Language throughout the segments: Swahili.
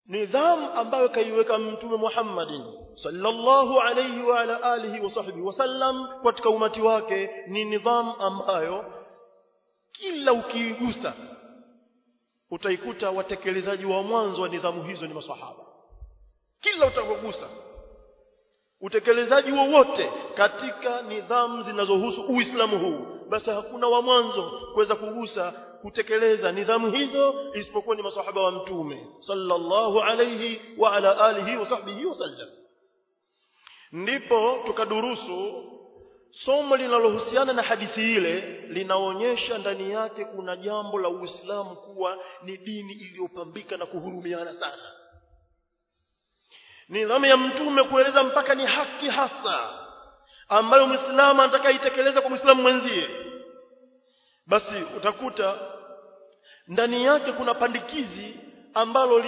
nidhamu ambayo kaiweka Mtume Muhammadin sallallahu alayhi wa ala alihi wa sahbihi wasallam katika umati wake ni nidhamu ambayo kila ukiigusa utaikuta watekelezaji wa mwanzo wa nidhamu hizo ni maswahaba. Kila utakogusa utekelezaji wowote katika nidhamu zinazohusu Uislamu huu, basi hakuna wa mwanzo kuweza kugusa kutekeleza nidhamu hizo isipokuwa ni maswahaba wa Mtume sallallahu alayhi wa ala alihi wa sahbihi wasallam. Ndipo tukadurusu somo linalohusiana na hadithi ile, linaonyesha ndani yake kuna jambo la Uislamu kuwa ni dini iliyopambika na kuhurumiana sana. Nidhamu ya Mtume kueleza mpaka ni haki hasa ambayo Muislamu atakayeitekeleza kwa Muislamu mwenzie, basi utakuta ndani yake kuna pandikizi ambalo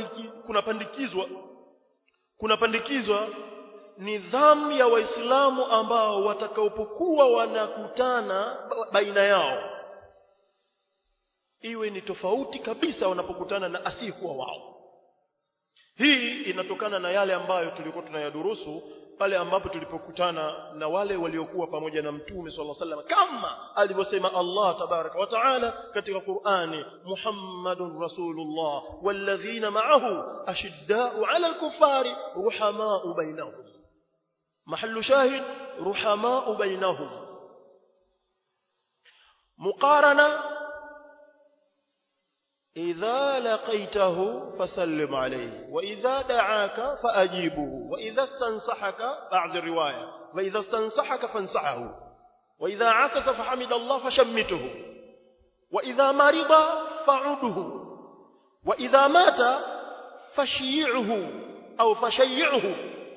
kunapandikizwa nidhamu ya Waislamu ambao watakaopokuwa wanakutana baina yao iwe ni tofauti kabisa wanapokutana na asiyekuwa wao. Hii inatokana na yale ambayo tulikuwa tunayadurusu pale ambapo tulipokutana na wale waliokuwa pamoja na Mtume sallallahu alaihi wasallam, kama alivyosema Allah tabaraka wa taala katika Qur'ani, Muhammadur Rasulullah walladhina ma'ahu ashidda'u 'ala al-kuffari ruhama'u bainahum. Mahallu shahid ruhama'u bainahum. Muqarana إذا لقيته فسلم عليه وإذا دعاك فأجيبه وإذا استنصحك بعد الرواية وإذا استنصحك فانصحه وإذا عطس فحمد الله فشمته وإذا مرض فعده وإذا مات فشيعه أو فشيعه.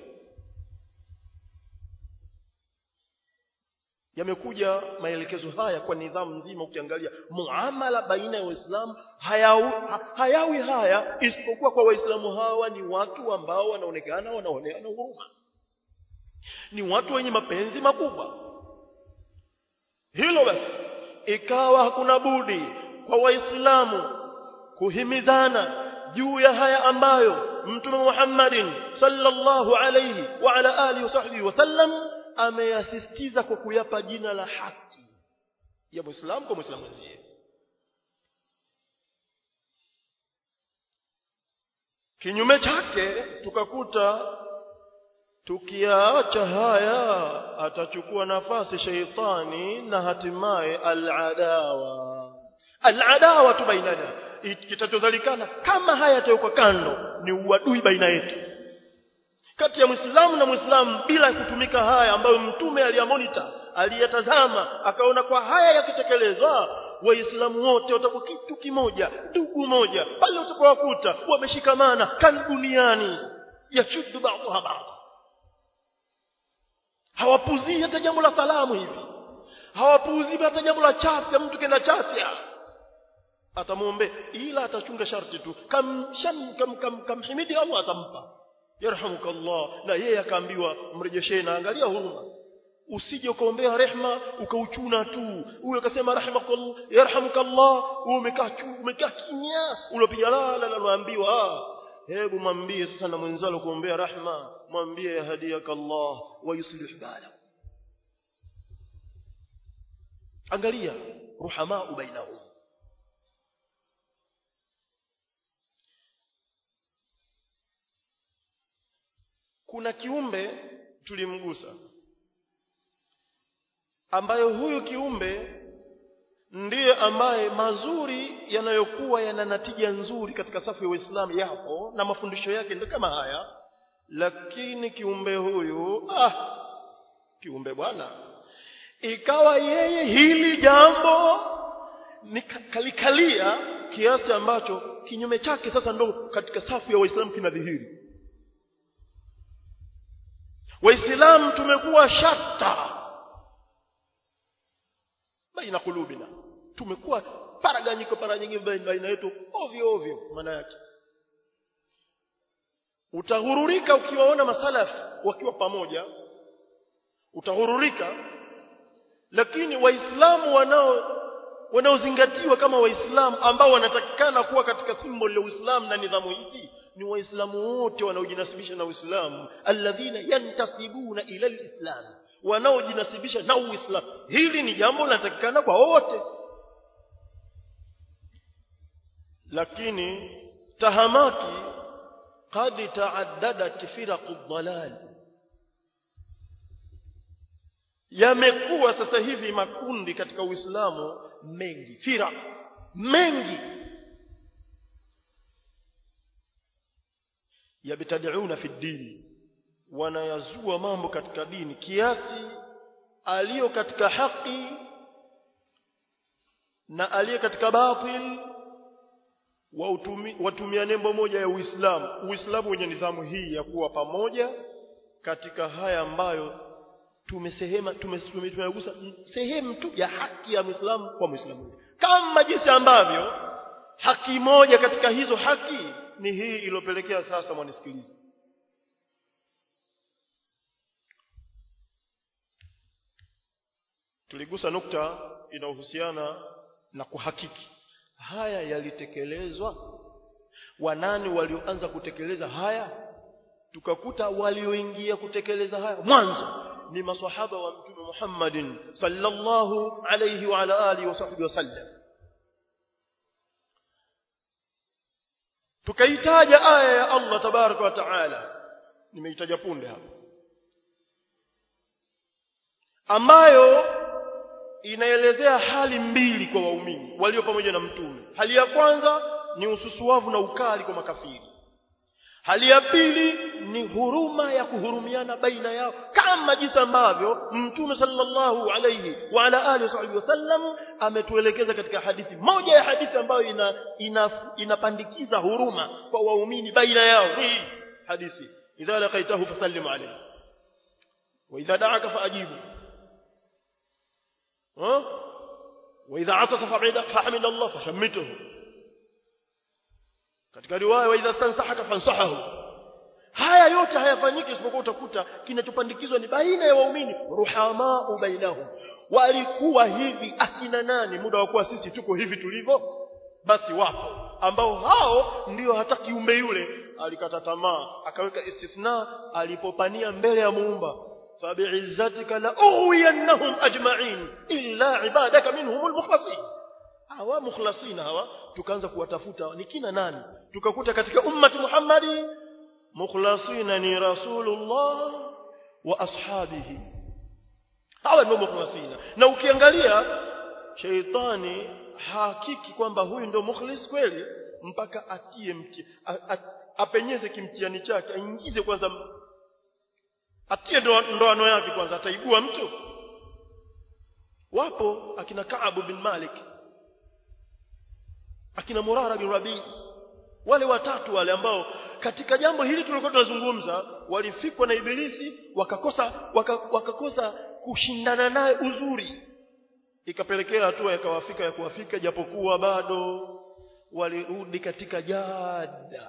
Yamekuja maelekezo haya kwa nidhamu nzima. Ukiangalia muamala baina ya Waislamu hayawi haya isipokuwa kwa Waislamu hawa ni watu ambao wanaonekana wanaoneana huruma, ni watu wenye mapenzi makubwa. Hilo basi ikawa hakuna budi kwa Waislamu kuhimizana juu ya haya ambayo Mtume Muhammadin sallallahu alayhi wa ala alihi wa sahbihi wasallam ameyasisitiza kwa kuyapa jina la haki ya Muislamu kwa Muislamu mwenzie. Kinyume chake tukakuta tukiacha haya atachukua nafasi sheitani na hatimaye al-adawa bainana. Kitachozalikana kama haya yatakuwa kando ni uadui baina yetu kati ya Muislamu na Muislamu, bila kutumika haya ambayo Mtume aliyamonita, aliyatazama, akaona kwa haya yakitekelezwa Waislamu wote watakuwa kitu kimoja, ndugu moja. Pale utapowakuta wameshikamana kan duniani yashuddu ba'dha ba'd, hawapuzii hata jambo la salamu hivi, hawapuzii hata jambo la chafya. Mtu kenda chafya atamuombe, ila atachunga sharti tu kamhimidi Allah atampa yarhamukallah, na yeye akaambiwa mrejeshee. Na angalia huruma, usije ukaombea rehema ukauchuna tu, huyo akasema rahimakallah yarhamukallah, umekaa kimya, ulopiga la unaambiwa hebu mwambie sasa na mwenzalo kuombea rahma, mwambie yahdiyakallah wa yuslih balak. Angalia ruhamaa bainahum. Kuna kiumbe tulimgusa ambayo huyu kiumbe ndiye ambaye mazuri yanayokuwa yana natija nzuri katika safu ya Uislamu yapo na mafundisho yake ndio kama haya. Lakini kiumbe huyu kiumbe bwana, ikawa yeye hili jambo ni kalikalia kiasi ambacho kinyume chake sasa ndo katika safu ya Waislamu kinadhihiri. Waislamu tumekuwa shatta baina kulubina, tumekuwa paraganyiko baina yetu ovyo. Maana yake utahururika ukiwaona masalafu wakiwa pamoja, utahururika. Lakini Waislamu wanaozingatiwa kama Waislamu ambao wanatakikana kuwa katika symbol ya Uislamu na nidhamu hii ni waislamu wote wanaojinasibisha na Uislamu, alladhina yantasibuna ila alislam, wanaojinasibisha na Uislamu. Hili ni jambo linatakikana kwa wote. Lakini tahamaki qad taaddadat firaqud dalal, yamekuwa sasa hivi makundi katika Uislamu mengi, firaq mengi, yabtadiuna fi dini, wanayazua mambo katika dini kiasi aliyo katika haki na aliye katika batil watumia nembo moja ya Uislamu. Uislamu wenye nidhamu hii ya kuwa pamoja katika haya ambayo tumegusa sehemu tu ya haki ya Muislamu kwa Muislamu, kama jinsi ambavyo haki moja katika hizo haki ni hii iliyopelekea sasa mwanisikilize. Tuligusa nukta inayohusiana na kuhakiki haya yalitekelezwa. Wanani walioanza kutekeleza haya? Tukakuta walioingia kutekeleza haya mwanzo ni maswahaba wa Mtume Muhammadin sallallahu alayhi wa ala alihi wa sahbihi wasallam. Tukaitaja aya ya Allah tabaraka wa taala, nimeitaja punde hapa, ambayo inaelezea hali mbili kwa waumini walio pamoja na mtume. Hali ya kwanza ni ususuavu na ukali kwa makafiri. Hali ya pili ni huruma ya kuhurumiana baina yao, kama jinsi ambavyo Mtume sallallahu alayhi wa ala alihi wasallam ametuelekeza katika hadithi moja ya hadithi ambayo inapandikiza huruma kwa waumini baina yao. Hii hadithi, idha laqaitahu fasallim alayhi wa idha da'aka faajibu wa idha atasa fahmid Allah fashammituhu. Katika riwaya wa idha sansahaka fansahahu. Haya yote hayafanyiki isipokuwa utakuta kinachopandikizwa ni baina ya waumini, ruhamaa bainahum. Walikuwa hivi akina nani muda wa kuwa sisi tuko hivi tulivyo? Basi wapo ambao hao ndio hata kiumbe yule alikata tamaa, akaweka istithna alipopania mbele ya Muumba, fabi'izzatika la uwiyannahum ajma'in illa ibadaka minhumul mukhlasin. Hawa mukhlasin hawa tukaanza kuwatafuta ni kina nani, tukakuta katika ummati Muhammadi mukhlasina ni Rasulullah wa ashabihi. Hawa ndio mukhlasina. Na ukiangalia shaitani hakiki kwamba huyu ndio mukhlis kweli mpaka atie apenyeze kimtiani chake, aingize kwanza, atie ndoano yake kwanza, ataibua mtu. Wapo akina Ka'ab bin Malik, akina Murara bin Rabi, wale watatu wale ambao katika jambo hili tulikuwa tunazungumza walifikwa na Ibilisi, wakakosa kushindana naye uzuri, ikapelekea hatua ya kuwafika japokuwa bado walirudi katika jada,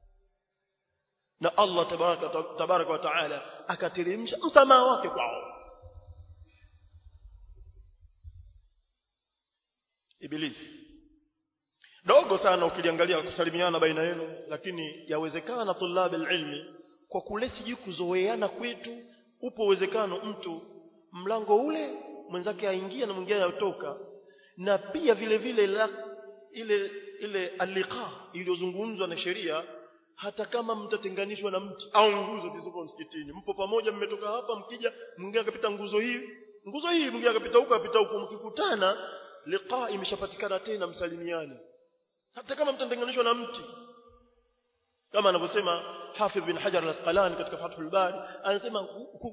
na Allah tabaraka wa taala akateremsha msamaha wake kwao. Ibilisi dogo sana ukiliangalia kusalimiana baina yenu, lakini yawezekana tulabi ilmi kwa kule siji kuzoeana kwetu, upo uwezekano mtu mlango ule mwenzake aingia na mwingine atoka. Na pia vile vile ile aliqa iliyozungumzwa na sheria, hata kama mtatenganishwa na mti au nguzo zilizopo msikitini, mpo pamoja, mmetoka hapa, mkija mwingine akapita nguzo hii mwingine akapita huko, mkikutana liqa imeshapatikana tena, msalimiane hata kama mtatenganishwa na mti. Kama anavyosema Hafidh bin Hajar al-Asqalani katika Fathul Bari, anasema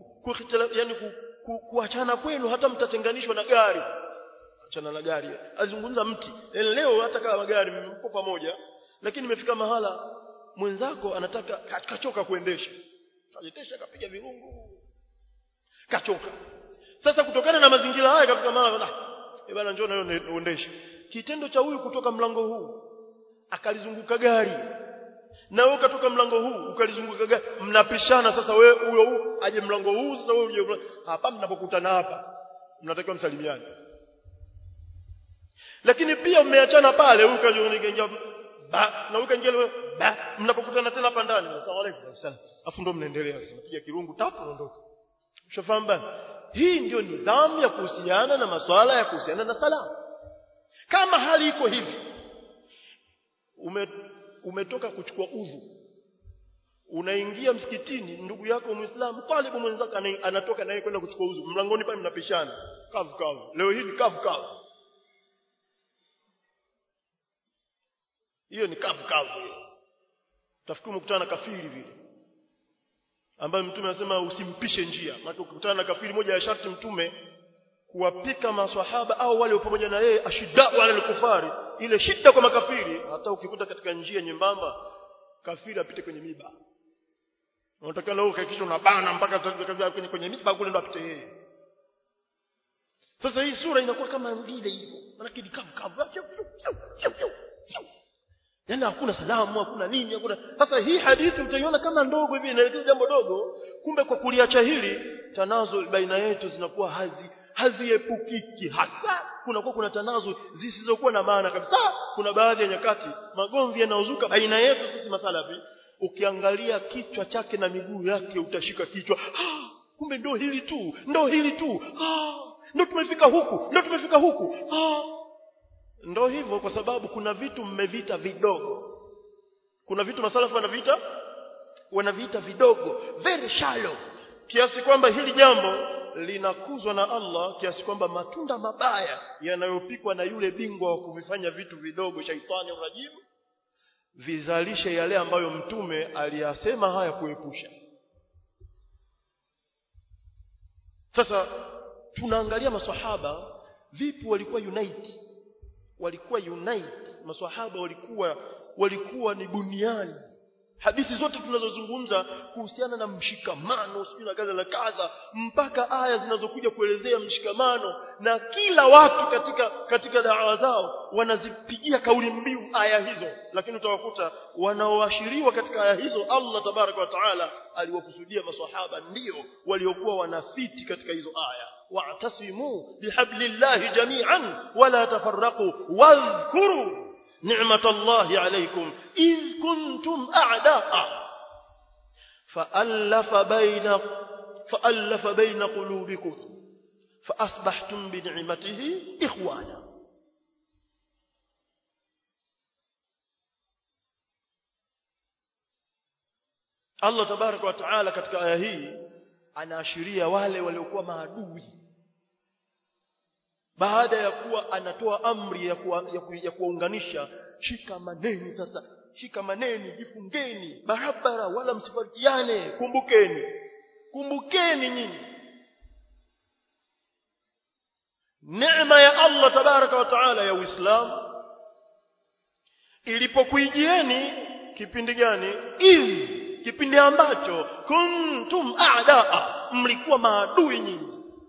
kuachana kwenu hata mtatenganishwa na gari, achana na gari, azungumza mti. Leo hata kama gari mpo pamoja, lakini imefika mahala mwenzako anataka kachoka kuendesha, akapiga virungu, kachoka. Sasa kutokana na mazingira haya kafika mahala, bwana njoo na wewe uendeshe. Kitendo cha huyu kutoka mlango huu akalizunguka gari, na wewe kutoka mlango huu ukalizunguka gari, mnapishana. Sasa wewe huyo aje mlango huu, sasa wewe uje hapa, mnapokutana hapa mnatakiwa msalimiane. Lakini pia mmeachana pale, huyu kaingia na ukaingia wewe mnapokutana tena hapa ndani asalamu alaykum sana afu ndo mnaendelea sasa piga kirungu tatu naondoka ushafahamu bana hii ndio nidhamu ya kuhusiana na masuala ya kuhusiana na sala kama hali iko hivi umetoka kuchukua udhu unaingia msikitini ndugu yako muislamu talibu mwenzako anatoka naye kwenda kuchukua udhu mlangoni pale mnapishana kavu leo hii ni kavu hiyo ni kavu hiyo tafikiri mkutana na kafiri vile ambaye mtume anasema usimpishe njia maana ukikutana na kafiri moja ya sharti mtume kuwapika maswahaba au wale pamoja na yeye ashida wale al-kufari ile shida kwa makafiri hata ukikuta katika njia nyembamba kafiri apite kwenye miba unataka leo hakikisha unabana mpaka kwenye miba kule ndo apite yeye sasa hii sura inakuwa kama vile hivyo maana ni kavu yani hakuna salamu hakuna nini hakuna sasa hii hadithi utaiona kama ndogo hivi inaelekea jambo dogo kumbe kwa kuliacha hili tanazo baina yetu zinakuwa haziepukiki hasa kuna tanazo zisizokuwa na maana kabisa kuna baadhi ya nyakati magomvi yanaozuka baina yetu sisi masalafi ukiangalia kichwa chake na miguu yake utashika kichwa kumbe ndo hili tu ndo tumefika huku ndo hivyo kwa sababu kuna vitu mmevita vidogo kuna vitu masalafu wanaviita vidogo very shallow kiasi kwamba hili jambo linakuzwa na Allah kiasi kwamba matunda mabaya yanayopikwa na yule bingwa wa kuvifanya vitu vidogo shaitani rajim vizalishe yale ambayo mtume aliyasema haya kuepusha sasa tunaangalia maswahaba vipi walikuwa unite maswahaba walikuwa ni buniani hadithi zote tunazozungumza kuhusiana na mshikamano sio na kaza mpaka aya zinazokuja kuelezea mshikamano na kila watu katika da'wa zao wanazipigia kauli mbiu aya hizo lakini utawakuta wanaoashiriwa katika aya hizo Allah tabaraka wa taala aliwakusudia maswahaba ndio waliokuwa wanafiti katika hizo aya wa'tasimu bihablillahi jami'an wala tafarraqu wadhkuru نعمة الله عليكم إذ كنتم أعداء فألف بين قلوبكم فأصبحتم بنعمته إخوانا الله تبارك وتعالى katika aya hii anaashiria wale waliokuwa maadui baada ya kuwa anatoa amri ya kuunganisha shikamaneni jifungeni barabara wala msifarikiane kumbukeni nyinyi neema ya Allah tabaraka wa taala ya Uislamu ilipokuijieni kipindi gani kipindi ambacho kuntum a'daa mlikuwa maadui nyinyi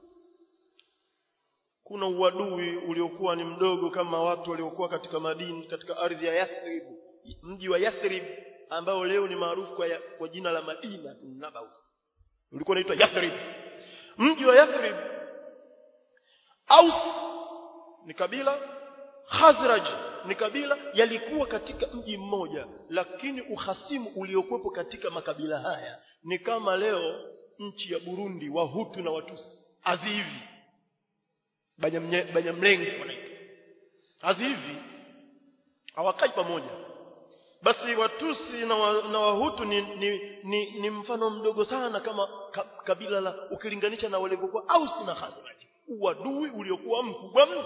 kuna uadui uliokuwa ni mdogo kama watu waliokuwa katika Madina katika ardhi ya Yathrib mji wa Yathrib ambao leo ni maarufu kwa jina la Madina Nabawi ulikuwa unaitwa Yathrib mji wa Yathrib Aus ni kabila Khazraj ni kabila yalikuwa katika mji mmoja lakini uhasimu uliokuwepo katika makabila haya ni kama leo nchi ya Burundi Wahutu na Watusi azivi Banyamlenge wanaitwa azivi hawakai pamoja basi Watusi na Wahutu ni mfano mdogo sana kama kabila la ukilinganisha na walivyokuwa Aus na Khazraj uadui uliokuwa mkubwa mno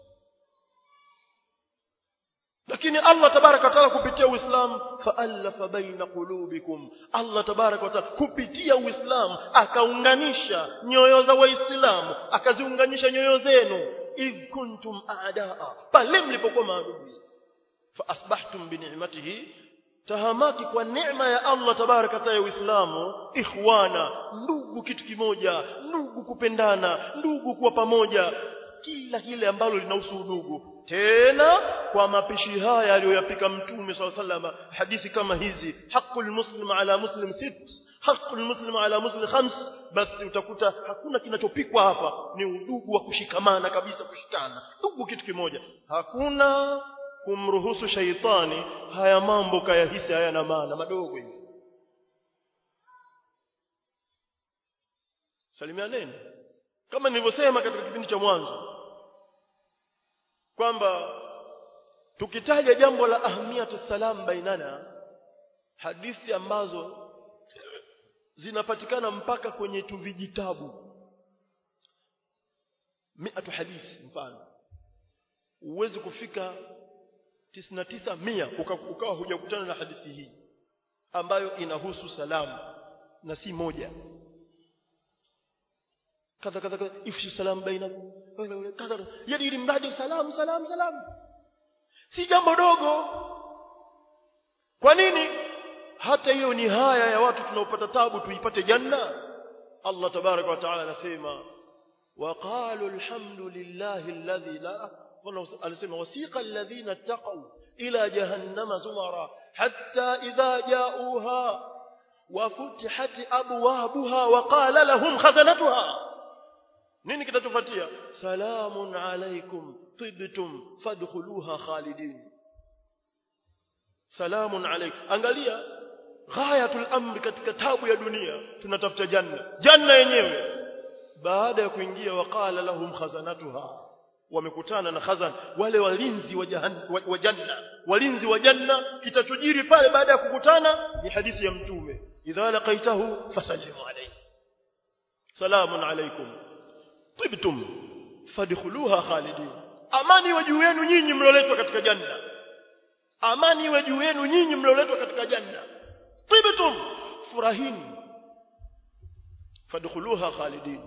lakini Allah tabaraka wa taala kupitia Uislamu fa'alafa baina qulubikum Allah tabaraka wa taala kupitia Uislamu akaunganisha nyoyo za Waislamu akaziunganisha nyoyo zenu iz kuntum a'daa pale mlipokuwa maadui fa asbahtum bi ni'matihi tahamaki kwa neema ya Allah tabaraka wa taala ya Uislamu ikhwana ndugu kitu kimoja ndugu kupendana ndugu kuwa pamoja kila kile ambalo linahusu udugu tena kwa mapishi haya aliyoyapika mtume SAW hadithi kama hizi haqqul muslim ala muslim haqqul muslim ala muslim 5 basi utakuta hakuna kinachopikwa hapa ni udugu wa kushikamana kabisa kushikana ndugu kitu kimoja hakuna kumruhusu shaitani haya mambo kayahisi hayana maana, madogo hivi. Salimianeni kama nilivyosema katika kipindi cha mwanzo kwamba tukitaja jambo la ahmiyatu salam bainana, hadithi ambazo zinapatikana mpaka kwenye vijitabu 100 hadithi, mfano uweze kufika 99 100 ukawa hujakutana na hadithi hii ambayo inahusu salamu na si moja. kadha ifshu salam bainakum kadha, yani ili mradi salam si jambo dogo. Kwa nini? Hata hiyo ni haya ya watu tunaopata tabu tuipate janna. Allah tabaraka wa taala anasema waqalu alhamdulillahi alladhi la, anasema wasiqa alladhina taqaw ila jahannama zumara hatta idha ja'uha wa futihat abwabuha wa qala lahum khazanatuha. Nini kitatufuatia? Salamun alaykum tibtum fadkhuluha khalidin. Salamun alaykum. Angalia ghayatul amri katika tabu ya dunia, tunatafuta janna yenyewe. Baada ya kuingia waqala lahum khazanatuha, wamekutana na khazan, wale walinzi wa janna, walinzi wa janna. Kitachojiri pale baada ya kukutana ni hadithi ya mtume, idha laqaitahu fasallimu alayhi salamun alaykum tibtum fadkhuluha khalidin. Amani iwe juu yenu nyinyi mlioletwa katika janna, amani iwe juu yenu nyinyi mlioletwa katika janna. Tibtum, furahini, fadkhuluha khalidin.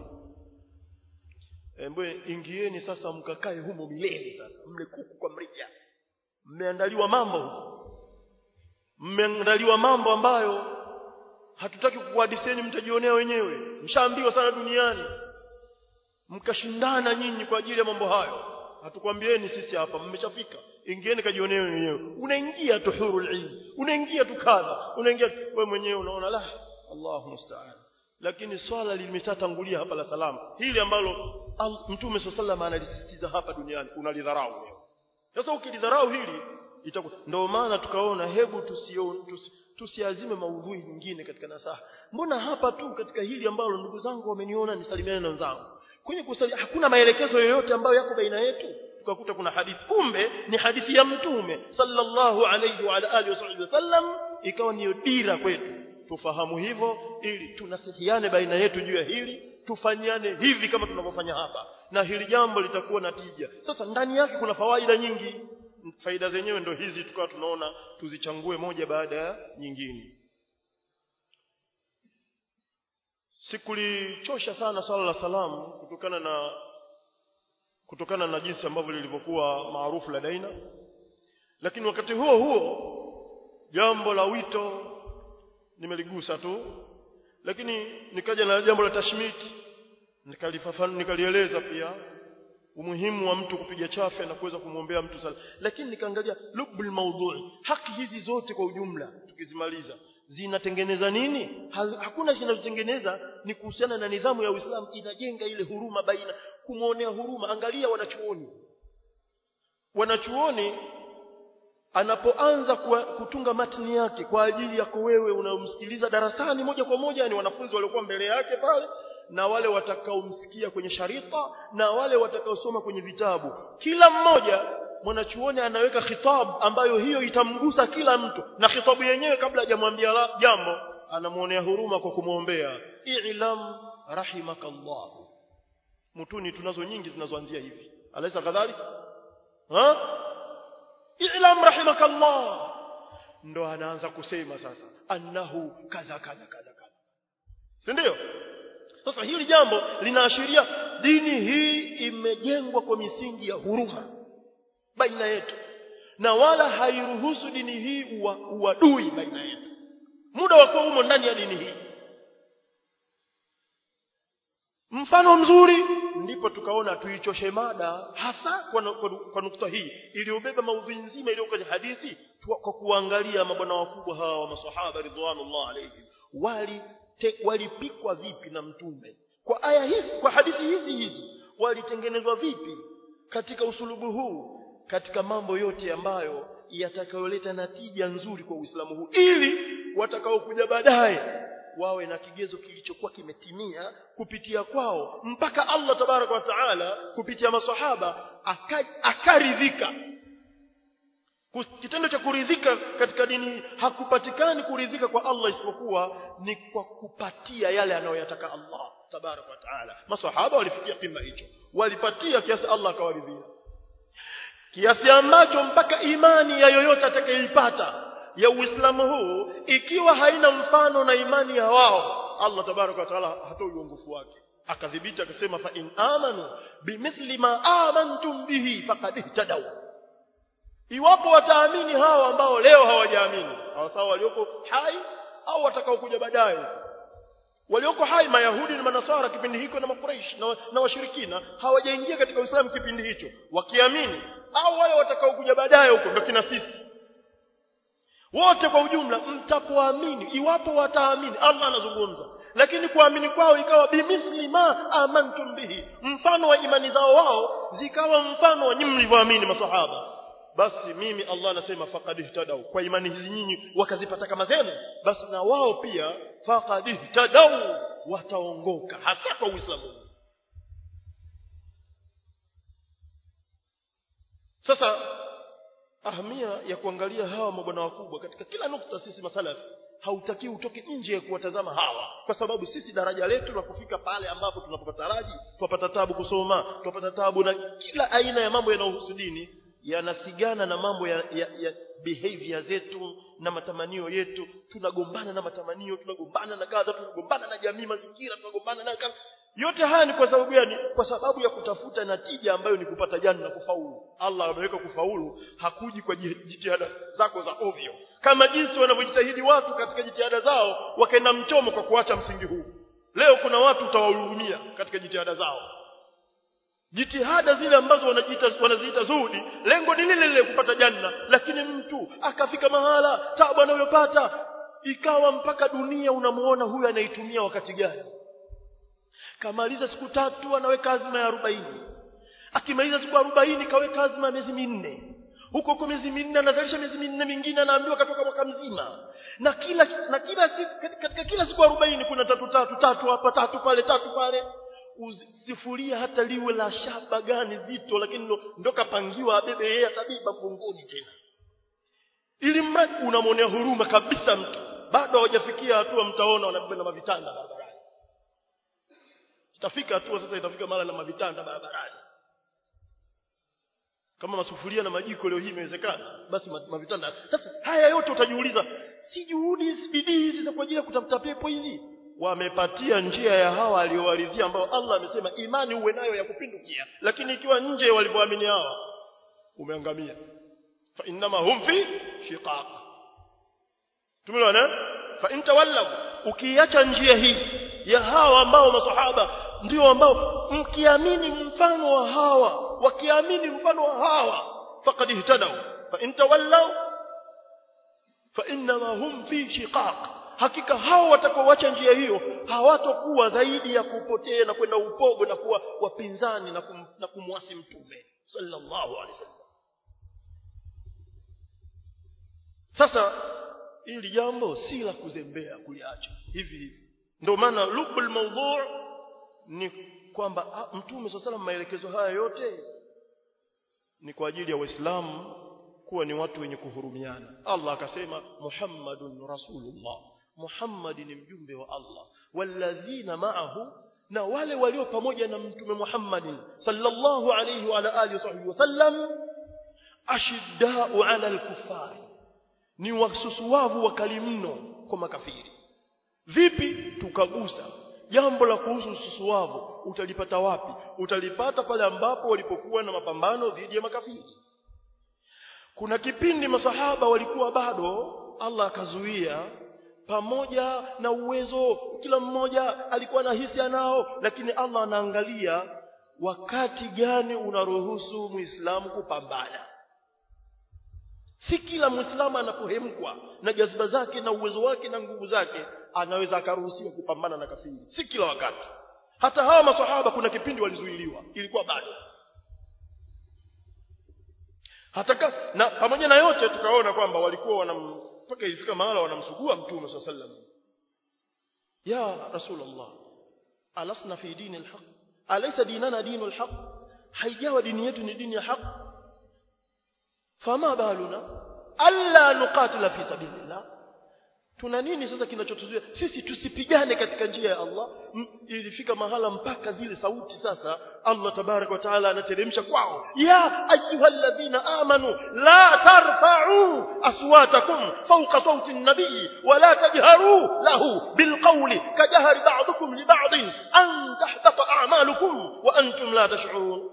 Embe ingieni sasa mkakae humo milele. Sasa mle kuku kwa mrija, mmeandaliwa mambo huko, mmeandaliwa mambo ambayo hatutaki kukuhaditheni, mtajionea wenyewe. Mshaambiwa sana duniani, mkashindana nyinyi kwa ajili ya mambo hayo. Hatukwambieni sisi hapa, mmeshafika, ingieni kajionee wenyewe. Unaingia tu hurul ain, unaingia tu kadha, unaingia wewe mwenyewe unaona la Allahu musta'an. Lakini swala limetatangulia hapa la salamu, hili ambalo Mtume sallallahu analisisitiza hapa duniani, unalidharau leo. Sasa ukilidharau hili itakuwa ndio maana tukaona hebu tusiazime maudhui nyingine katika nasaha. Mbona hapa tu katika hili ambalo ndugu zangu wameniona nisalimiane na wenzangu, kwenye kusali hakuna maelekezo yoyote ambayo yako baina yetu, tukakuta kuna hadithi, kumbe ni hadithi ya Mtume sallallahu alayhi wa alihi wasallam, ikawa ni dira kwetu. Tufahamu hivyo ili tunasihiane baina yetu juu ya hili, tufanyane hivi kama tunavyofanya hapa, na hili jambo litakuwa na tija. Sasa ndani yake kuna fawaida nyingi, faida zenyewe ndo hizi, tukawa tunaona tuzichangue moja baada ya nyingine. Sikulichosha sana swala la salamu kutokana na jinsi ambavyo lilivyokuwa maarufu la daina, lakini wakati huo jambo la wito nimeligusa tu, lakini nikaja na jambo la tashmiti nikalieleza pia umuhimu wa mtu kupiga chafya na kuweza kumwombea mtu sala. Lakini nikaangalia lubul maudhui, haki hizi zote kwa ujumla tukizimaliza zinatengeneza nini? Hakuna kinachotengeneza, ni kuhusiana na nidhamu ya Uislamu, inajenga ile huruma baina, kumuonea huruma. Angalia wanachuoni anapoanza kutunga matini yake kwa ajili yako wewe unamsikiliza darasani moja kwa moja, ni wanafunzi waliokuwa mbele yake pale, na wale watakaomsikia kwenye sharita, na wale watakaosoma kwenye vitabu. Kila mmoja mwanachuoni anaweka khitab ambayo hiyo itamgusa kila mtu, na khitabu yenyewe kabla hajamwambia jambo anamuonea huruma kwa kumwombea. I'lam rahimakallah. Mutuni tunazo nyingi zinazoanzia hivi, alaysa kadhalik? I'lam rahimakallah, ndo anaanza kusema sasa annahu kadha kadha kadha kadha, si ndio? Sasa hili jambo linaashiria dini hii imejengwa kwa misingi ya huruma baina yetu, na wala hairuhusu dini hii uadui baina yetu. Muda wako humo ndani ya dini hii. Mfano mzuri ndipo tukaona tuichoshe mada hasa kwa nukta hii iliyobeba maudhui nzima iliyo kwenye hadithi, kwa kuangalia mabwana wakubwa hawa wa maswahaba ridwanullah alayhim walipikwa vipi na Mtume, kwa aya hizi, kwa hadithi hizi walitengenezwa vipi katika usulubu huu, katika mambo yote ambayo yatakayoleta natija nzuri kwa Uislamu huu, ili watakaokuja baadaye wawe na kigezo kilichokuwa kimetimia kupitia kwao, mpaka Allah tabaraka wa taala kupitia maswahaba akaridhika. Kitendo cha kuridhika katika dini, hakupatikani kuridhika kwa Allah isipokuwa ni kwa kupatia yale anayoyataka Allah tabaraka wa taala. Maswahaba walifikia kima hicho, walipatia kiasi Allah akawaridhia, kiasi ambacho mpaka imani ya yoyote atakayeipata ya Uislamu huu ikiwa haina mfano na imani ya wao, Allah tabaraka wa taala hatoi uongofu wake. Akadhibiti akasema, fa in amanu bimithli ma amantum bihi faqad ihtadaw. Iwapo wataamini hao ambao leo hawajaamini, sawa walioko hai au watakao kuja baadaye. Walioko hai Mayahudi na Manasara kipindi hicho na Makuraish na washirikina hawajaingia katika Uislamu kipindi hicho, wakiamini, au wale watakao kuja baadaye huko ndio kina sisi. Wote kwa ujumla mtapoamini, iwapo wataamini, Allah anazungumza, lakini kuamini kwao ikawa bimithli ma amantum bihi, mfano wa imani zao wao zikawa mfano wa nyinyi mlivyoamini maswahaba, basi mimi Allah anasema faqad ihtadaw, kwa imani hizi nyinyi wakazipata kama zenu, basi na wao pia faqad ihtadaw, wataongoka hasa kwa Uislamu. Sasa ahamia ya kuangalia hawa mabwana wakubwa katika kila nukta, sisi masalafi hautaki utoke nje ya kuwatazama hawa, kwa sababu sisi daraja letu la kufika pale ambapo tunapopataraji, tupata tabu kusoma, tupata tabu na kila aina ya mambo yanayohusu dini, yanasigana na mambo ya behavior zetu na matamanio yetu. Tunagombana na matamanio, tunagombana na kadha, tunagombana na jamii, mazingira, tunagombana na kadha. Yote haya ni kwa sababu gani? Kwa sababu ya kutafuta natija ambayo ni kupata janna na kufaulu. Allah ameweka kufaulu hakuji kwa jitihada zako za ovyo, kama jinsi wanavyojitahidi watu katika jitihada zao wakaenda mchomo kwa kuacha msingi huu. Leo kuna watu utawahurumia katika jitihada zao, jitihada zile ambazo wanaziita zuhudi, lengo ni lile lile kupata janna, lakini mtu akafika mahala taabu anayopata ikawa mpaka dunia unamuona huyu anaitumia wakati gani. Kamaliza siku 3 anaweka azma ya 40, akimaliza siku 40 kaweka azma ya miezi 4, huko kwa miezi 4 anazalisha miezi 4 mingine, anaambiwa katoka mwaka mzima, na kila siku, katika kila siku 40 kuna tatu hapa, tatu pale. Usifuria hata liwe la shaba gani zito, lakini ndo kapangiwa abebe yeye, atabeba mgongoni tena, ili mradi unamwonea huruma kabisa mtu. Bado hawajafikia hatua mtaona wanabeba na mavitanda barabarani. Itafika hatua sasa, itafika mara na mavitanda barabarani. Kama masufuria na majiko leo hii imewezekana, basi mavitanda. Sasa haya yote utajiuliza, si juhudi bidii hizi za kwa ajili ya kutafuta pepo hizi? Wamepatia njia ya hawa aliowaridhia, ambao Allah amesema imani uwe nayo ya kupindukia, lakini ikiwa nje walivyoamini hawa, umeangamia. Fa innama hum fi shiqaq. Tumeona fa intawallaw, ukiacha njia hii ya hawa ambao maswahaba ndio ambao mkiamini mfano wa hawa, wakiamini mfano wa hawa, faqad ihtadaw. Fa intawallaw fa innama hum fi shiqaq, hakika hao watakaoacha njia hiyo hawatakuwa zaidi ya kupotea na kwenda upogo na kuwa wapinzani na kumwasi mtume sallallahu alaihi wasallam. Sasa hili jambo si la kuzembea kuliacha hivi. Ndio maana lubul mawdhu' ni kwamba mtume sallallahu alaihi wasallam maelekezo haya yote ni kwa ajili ya Waislamu kuwa ni watu wenye kuhurumiana. Allah akasema Muhammadun Rasulullah, Muhammad ni mjumbe wa Allah, walladhina ma'ahu, na wale walio pamoja na mtume Muhammad sallallahu alayhi wa alihi wasallam, ashidda'u 'ala al-kuffar, ni wasusuwavu wakali mno kwa makafiri. Vipi tukagusa jambo la kuhusu ususuwavu? Utalipata wapi? Utalipata pale ambapo walipokuwa na mapambano dhidi ya makafiri. Kuna kipindi masahaba walikuwa bado, Allah akazuia, pamoja na uwezo kila mmoja alikuwa na hisia nao, lakini Allah anaangalia wakati gani unaruhusu Muislamu kupambana. Si kila Muislamu anapohemkwa na jaziba zake na uwezo wake na nguvu zake anaweza akaruhusiwa kupambana na kafiri, si kila wakati. Hata hawa maswahaba kuna kipindi walizuiliwa, ilikuwa bado. na pamoja na yote tukaona kwamba walikuwa mpaka ilifika mahala wanamsugua Mtume sallallahu alaihi wasallam, ya Rasulullah, alasna fi dini alhaq, alaysa dinana dinu alhaq, haijawa dini yetu ni dini ya haq, fama baluna alla nuqatila fi sabilillah, tuna nini sasa kinachotuzuia sisi tusipigane katika njia ya Allah? Ilifika mahala mpaka zile sauti sasa Allah tabarak wa taala anateremsha kwao, ya ayyuhalladhina amanu la tarfa'u aswatakum fawqa sawti an-nabiy wa la tajharu lahu bilqawli kajahri ba'dukum li ba'din an tahbata a'malukum wa antum la tash'urun.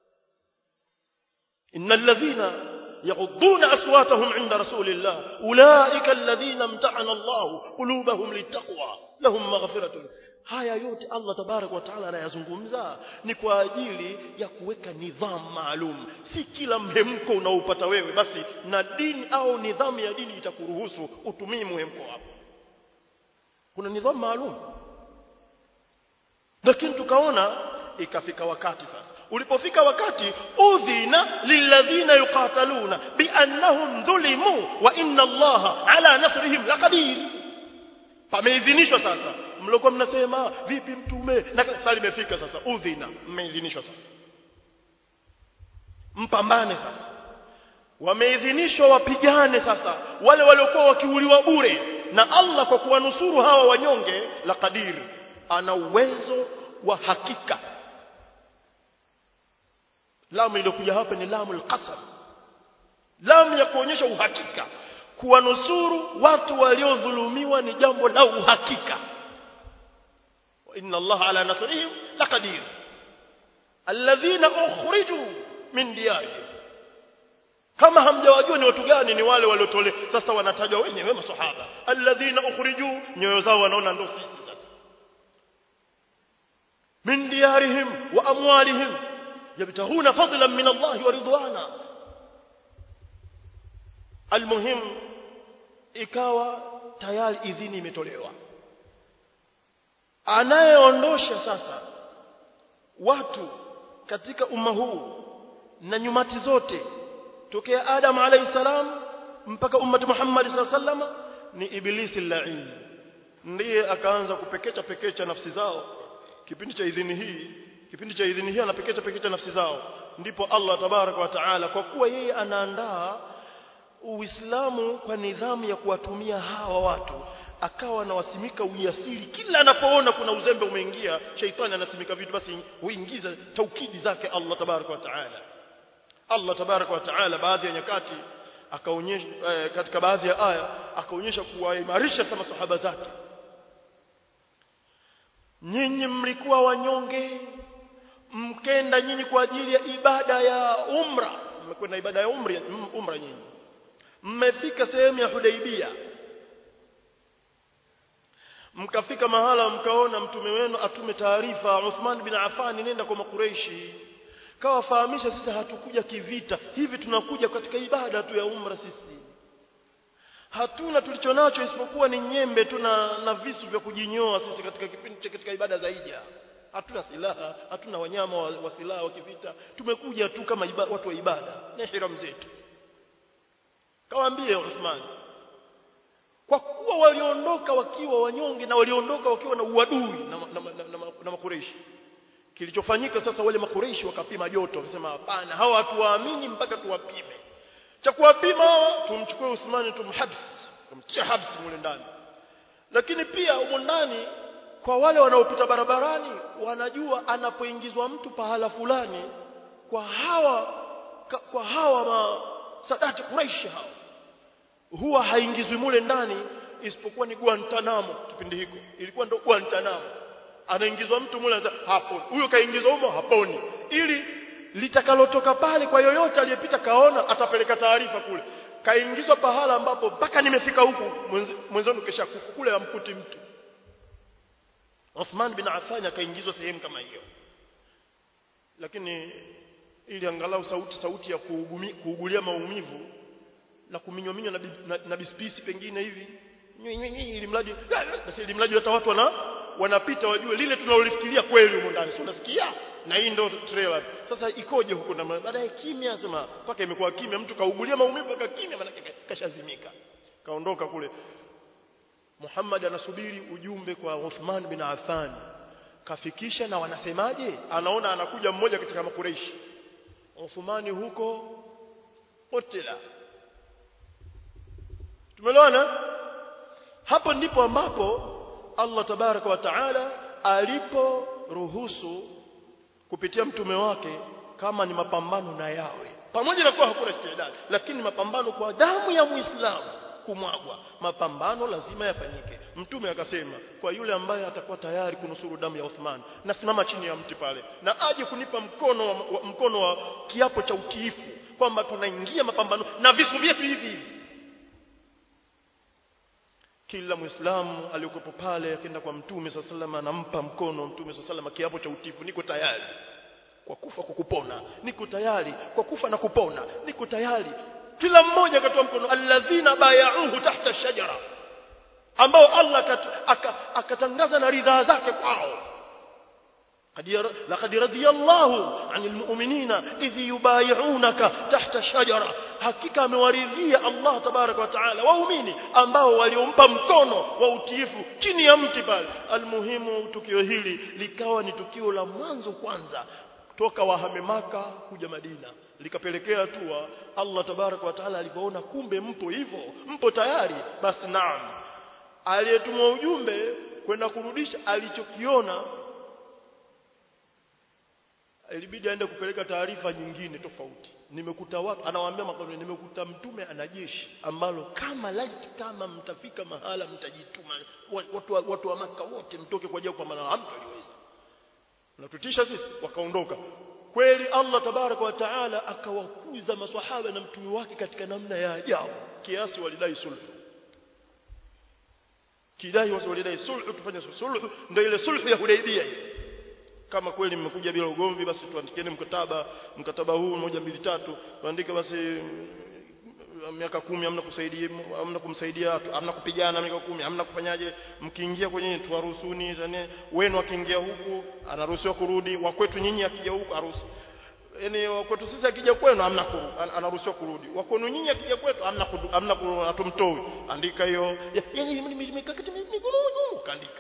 innal ladhina يغضون أصواتهم عند رسول الله أولئك الذين امتحن الله قلوبهم للتقوى لهم مغفرة. haya yote Allah tabarak wa taala anayazungumza ni kwa ajili ya kuweka nidhamu maalum. Si kila mhemko unaopata wewe basi na dini au nidhamu ya dini itakuruhusu utumie mhemko hapo. Kuna nidhamu maalum. Lakini tukaona ikafika wakati sasa, ulipofika wakati udhina lilladhina yuqataluna biannahum dhulimu wa inna Allaha ala nasrihim laqadir. Pameidhinishwa sasa, mlikuwa mnasema vipi mtume, na sasa limefika sasa udhina, mmeidhinishwa sasa, mpambane sasa. Wameidhinishwa wapigane sasa wale waliokuwa wakiuliwa bure, na Allah kwa kuwanusuru hawa wanyonge laqadir, ana uwezo wa hakika. Lamu iliyokuja hapa ni lamu al-qasam, lamu ya kuonyesha uhakika. Kuwanusuru watu waliodhulumiwa ni jambo la uhakika. wa inna Allah ala nasrihim laqadir. alladhina ukhriju min diyarihim, kama hamjawajua ni watu gani, ni wale waliotolewa. Sasa wanatajwa wenyewe maswahaba, alladhina ukhriju, nyoyo zao wanaona ndio sisi sasa, min diyarihim wa amwalihim yabtaghuna fadlan min Allah wa ridwana. Almuhim, ikawa tayari idhini imetolewa. Anayeondosha sasa watu katika umma huu na nyumati zote tokea Adam alayhi salam mpaka ummati Muhammad sallallahu alaihi wasallam ni Ibilisi al-la'in. Ndiye akaanza kupekecha nafsi zao kipindi cha idhini hii anapekecha nafsi zao. Ndipo Allah tabarak wa taala, kwa kuwa yeye anaandaa Uislamu kwa nidhamu ya kuwatumia hawa watu, akawa anawasimika ujasiri. Kila anapoona kuna uzembe umeingia, shaitani anasimika vitu, basi huingiza taukidi zake Allah tabarak wa taala. Allah tabarak wa taala baadhi ya nyakati akaonyesha katika baadhi ya aya akaonyesha kuwaimarisha sama sahaba zake. Nyinyi mlikuwa wanyonge, mkenda nyinyi kwa ajili ya ibada ya umra, mmekwenda ibada ya umra nyinyi, mmefika sehemu ya Hudaibia, mkafika mahala mkaona mtume wenu atume taarifa, Uthman bin Affan, nenda kwa Makureishi kawafahamisha, sisi hatukuja kivita, hivi tunakuja katika ibada tu ya umra. Sisi hatuna tulichonacho isipokuwa ni nyembe tu na visu vya kujinyoa sisi katika kipindi katika ibada za hija. Hatuna silaha, hatuna wanyama wa silaha wa kivita, tumekuja tu kama watu wa ibada na ihram zetu. Kawaambie Uthman, kwa kuwa waliondoka wakiwa wanyonge na waliondoka wakiwa na uadui na Makureishi, kilichofanyika sasa, wale Makureishi wakapima joto, wakasema hapana, hawa hatuwaamini mpaka tuwapime. Cha kuwapima tumchukue Uthman tumtie habsi mule ndani. Lakini pia huko ndani, kwa wale wanaopita barabarani, wanajua anapoingizwa mtu pahala fulani, kwa hawa Sadati Quraish hao, huwa haingizwi mule ndani isipokuwa ni Guantanamo. Kipindi hiko ilikuwa ndo Guantanamo, anaingizwa mtu mule hapo, huyo kaingizwa humo haponi, ili litakalotoka pale kwa yoyote aliyepita kaona atapeleka taarifa kule. Kaingizwa pahala ambapo mpaka nimefika huku mwenzangu kesha kule amkuti mtu. Uthman bin Affan akaingizwa sehemu kama hiyo, lakini ili angalau sauti ya kuugulia maumivu na kuminywa na bispisi pengine hivi, ili mradi hata watu wanapita wajue lile tunalolifikiria kweli huko ndani. Sio unasikia? Na hii ndio trailer. Sasa ikoje huko na baadaye kimya sema mpaka imekuwa kimya, mtu kaugulia maumivu mpaka kimya maana kashazimika. Kaondoka kule. Muhammad anasubiri ujumbe kwa Uthman bin Affan. Kafikisha na wanasemaje? Anaona anakuja mmoja katika makureishi. Uthmani huko potela. Tumeelewana? Hapo ndipo ambapo Allah tabaraka wa taala aliporuhusu kupitia mtume wake kama ni mapambano na yawe. Pamoja na kuwa hakuna istidad, lakini mapambano kwa damu ya Muislamu kumwagwa, mapambano lazima yafanyike. Mtume akasema kwa yule ambaye atakuwa tayari kunusuru damu ya Uthman, nasimama chini ya mti pale na aje kunipa mkono wa kiapo cha utiifu kwamba tunaingia mapambano na visu vyetu hivi. Kila Muislamu aliyokuwa pale akaenda kwa Mtume sallallahu anampa mkono Mtume sallallahu kiapo cha utiifu, niko tayari kwa kufa kwa kupona, niko tayari kwa kufa na kupona, niko tayari. Kila mmoja akatoa mkono. Alladhina bay'uhu tahta shajara, ambao Allah akatangaza na ridhaa zake kwao. laqad radiyallahu 'anil mu'minina idh yubay'unaka tahta shajara, hakika amewaridhia Allah tabaraka wa taala waumini ambao waliompa mkono wa utiifu chini ya mti pale. Almuhimu tukio hili likawa ni tukio la mwanzo kwanza toka wahame Maka kuja Madina, likapelekea hatua Allah tabaraka wa taala alipoona kumbe mpo hivyo, mpo tayari, basi naam, aliyetumwa ujumbe kwenda kurudisha alichokiona ilibidi aende kupeleka taarifa nyingine tofauti. Nimekuta watu, anawaambia makabila, nimekuta mtume ana jeshi ambalo kama mtafika mahala mtajituma watu wa Maka wote mtoke kwa ajili ya kupambana na mtu aliweza. Na tutisha sisi, wakaondoka. Kweli Allah tabaraka wa taala akawakuza maswahaba na mtume wake katika namna ya ajabu kiasi walidai sulhu. Walidai sulhu, tufanye sulhu, ndio ile sulhu ya Hudaybiyah. Kama kweli mmekuja bila ugomvi, basi tuandikeni mkataba huu 1 2 3, tuandike basi miaka 10 hamna kumsaidia, hamna kupigana miaka 10, hamna kufanyaje. Mkiingia kwenye tuwaruhusuni, wenu akiingia huku anaruhusiwa kurudi, wa kwetu nyinyi akija huku aruhusi. Yaani wa kwetu sisi akija kwenu hamna kurudi, anaruhusiwa kurudi. Wa kwenu nyinyi akija kwetu hamna hatumtoi. Andika hiyo. Yaani mikakati migumu kaandika.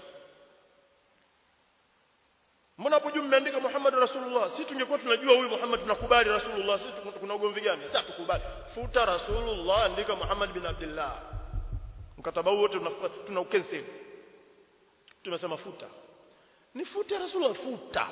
Mbona hapo juu mmeandika Muhammad Rasulullah? Sisi tungekuwa tunajua huyu Muhammad tunakubali Rasulullah, sisi kuna ugomvi gani? Sasa tukubali. Futa Rasulullah, andika Muhammad bin Abdullah. Mkataba wote tunaucancel. Tunasema futa. Nifute Rasulullah, futa.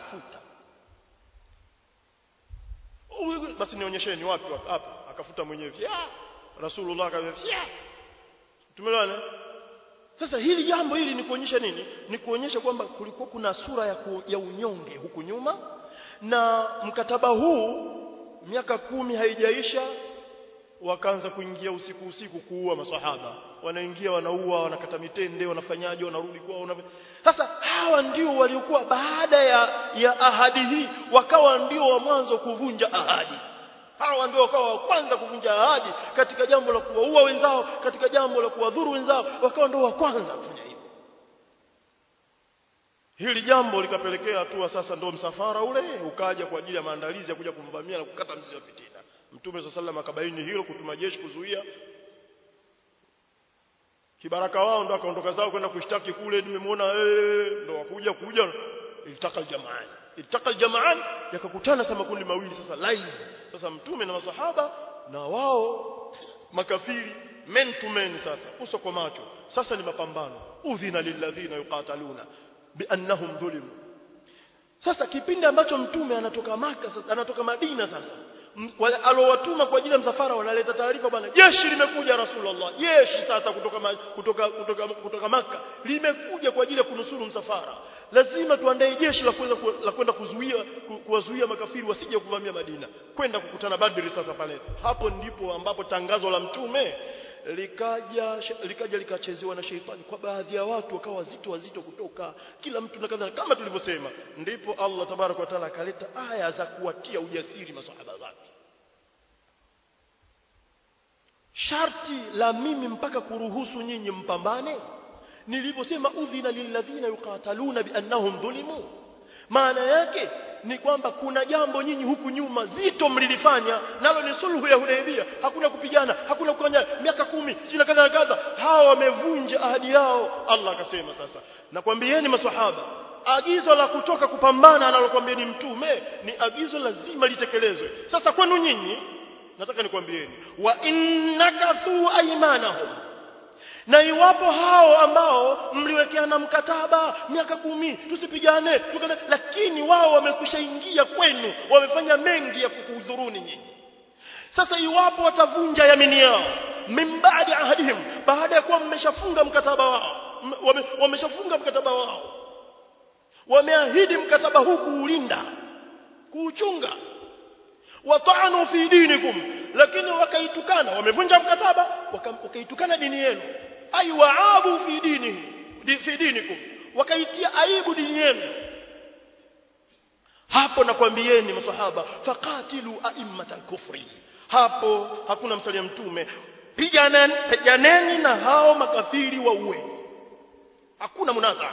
Basi nionyesheni wapi hapo. Akafuta mwenyewe. Rasulullah akamwambia. Tumeelewana? Sasa hili jambo hili ni kuonyesha nini? Ni kuonyesha kwamba kulikuwa kuna sura ya unyonge huku nyuma, na mkataba huu miaka 10 haijaisha wakaanza kuingia usiku kuua maswahaba. Wanaingia wanaua, wanakata mitende, wanafanyaje, wanarudi kwao. Sasa hawa ndio waliokuwa baada ya ahadi hii wakawa ndio wa mwanzo kuvunja ahadi. Hawa ndio wakawa wa kwanza kuvunja ahadi katika jambo la kuwaua wenzao, katika jambo la kuwadhuru wenzao, wakawa ndio wa kwanza kufanya hivyo. Hili jambo likapelekea hatua sasa ndio msafara ule ukaja kwa ajili ya maandalizi ya kuja kumvamia na kukata mzizi wa fitina. Mtume sallallahu akabaini hilo, kutuma jeshi kuzuia. Kibaraka wao ndio akaondoka zao kwenda kushtaki kule, nimemwona ndio wakuja iltaqal jamaan yakakutana sama kundi mawili sasa live. Sasa mtume na masahaba na wao makafiri men to men, sasa uso kwa macho. Sasa ni mapambano. Udhina lilladhina yuqataluna biannahum dhulimu. Sasa kipindi ambacho mtume anatoka Maka, sasa anatoka Madina, sasa alowatuma kwa ajili ya msafara wanaleta taarifa, bwana jeshi limekuja Rasulullah. Jeshi sasa kutoka Maka limekuja kwa ajili ya kunusuru msafara. Lazima tuandae jeshi la kwenda kuwazuia makafiri wasije kuvamia Madina, kwenda kukutana Badri. Sasa pale hapo ndipo ambapo tangazo la mtume likaja likachezewa na sheitani kwa baadhi ya watu, wakawa wazito kutoka kila mtu na kadhalika, kama tulivyosema. Ndipo Allah tabaraka wa taala akaleta aya za kuwatia ujasiri maswahaba zake. Sharti la mimi mpaka kuruhusu nyinyi mpambane niliposema udhina lilladhina yuqataluna biannahum dhulimu, maana yake ni kwamba kuna jambo nyinyi huku nyuma zito mlilifanya, nalo ni sulhu ya Hudaybiyah. Hakuna kupigana, hakuna kufanya miaka 10 sio kadha na kadha. Hao wamevunja ahadi yao. Allah akasema sasa, nakwambieni maswahaba, agizo la kutoka kupambana analokuambieni mtume ni agizo lazima litekelezwe. Sasa kwenu nyinyi nataka nikwambieni, wa innakathu aymanahum, na iwapo hao ambao mliwekeana mkataba miaka 10 tusipigane lakini wao wamekushaingia kwenu, wamefanya mengi ya kukudhuruni nyinyi. Sasa iwapo watavunja yamini yao min ba'di ahadihim, baada ya kuwa mmeshafunga mkataba wao, wameshafunga mkataba wao, wameahidi mkataba huu kuulinda, kuuchunga, wata'anu fi dinikum, lakini wakaitukana, wamevunja mkataba wakaitukana dini yenu, ay wa'abu fi dinikum, wakaitia aibu dini yenu. Hapo nakwambieni maswahaba, faqatilu a'immatal kufri, hapo hakuna msalia mtume, piganeni na hao makafiri wauwe. Hakuna munazaa,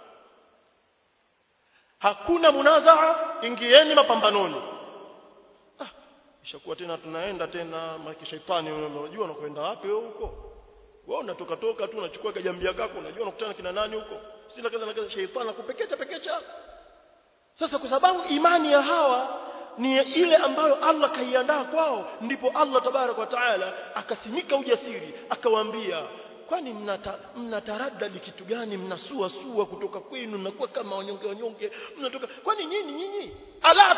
hakuna munazaa, ingieni mapambanoni. Ishakuwa tena tunaenda tena maki shaitani, unajua unakwenda wapi wewe huko? Wewe unatoka toka tu unachukua kajambia kako, unajua unakutana kina nani huko? Sina kaza na kaza, shaitani kupekecha. Sasa kwa sababu imani ya hawa ni ile ambayo Allah kaiandaa kwao, ndipo Allah tabarak wa taala akasimika ujasiri akawaambia, kwani mnataradadi kitu gani? Mnasua kutoka kwenu, mnakuwa kama wanyonge mnatoka. Kwani nyinyi ala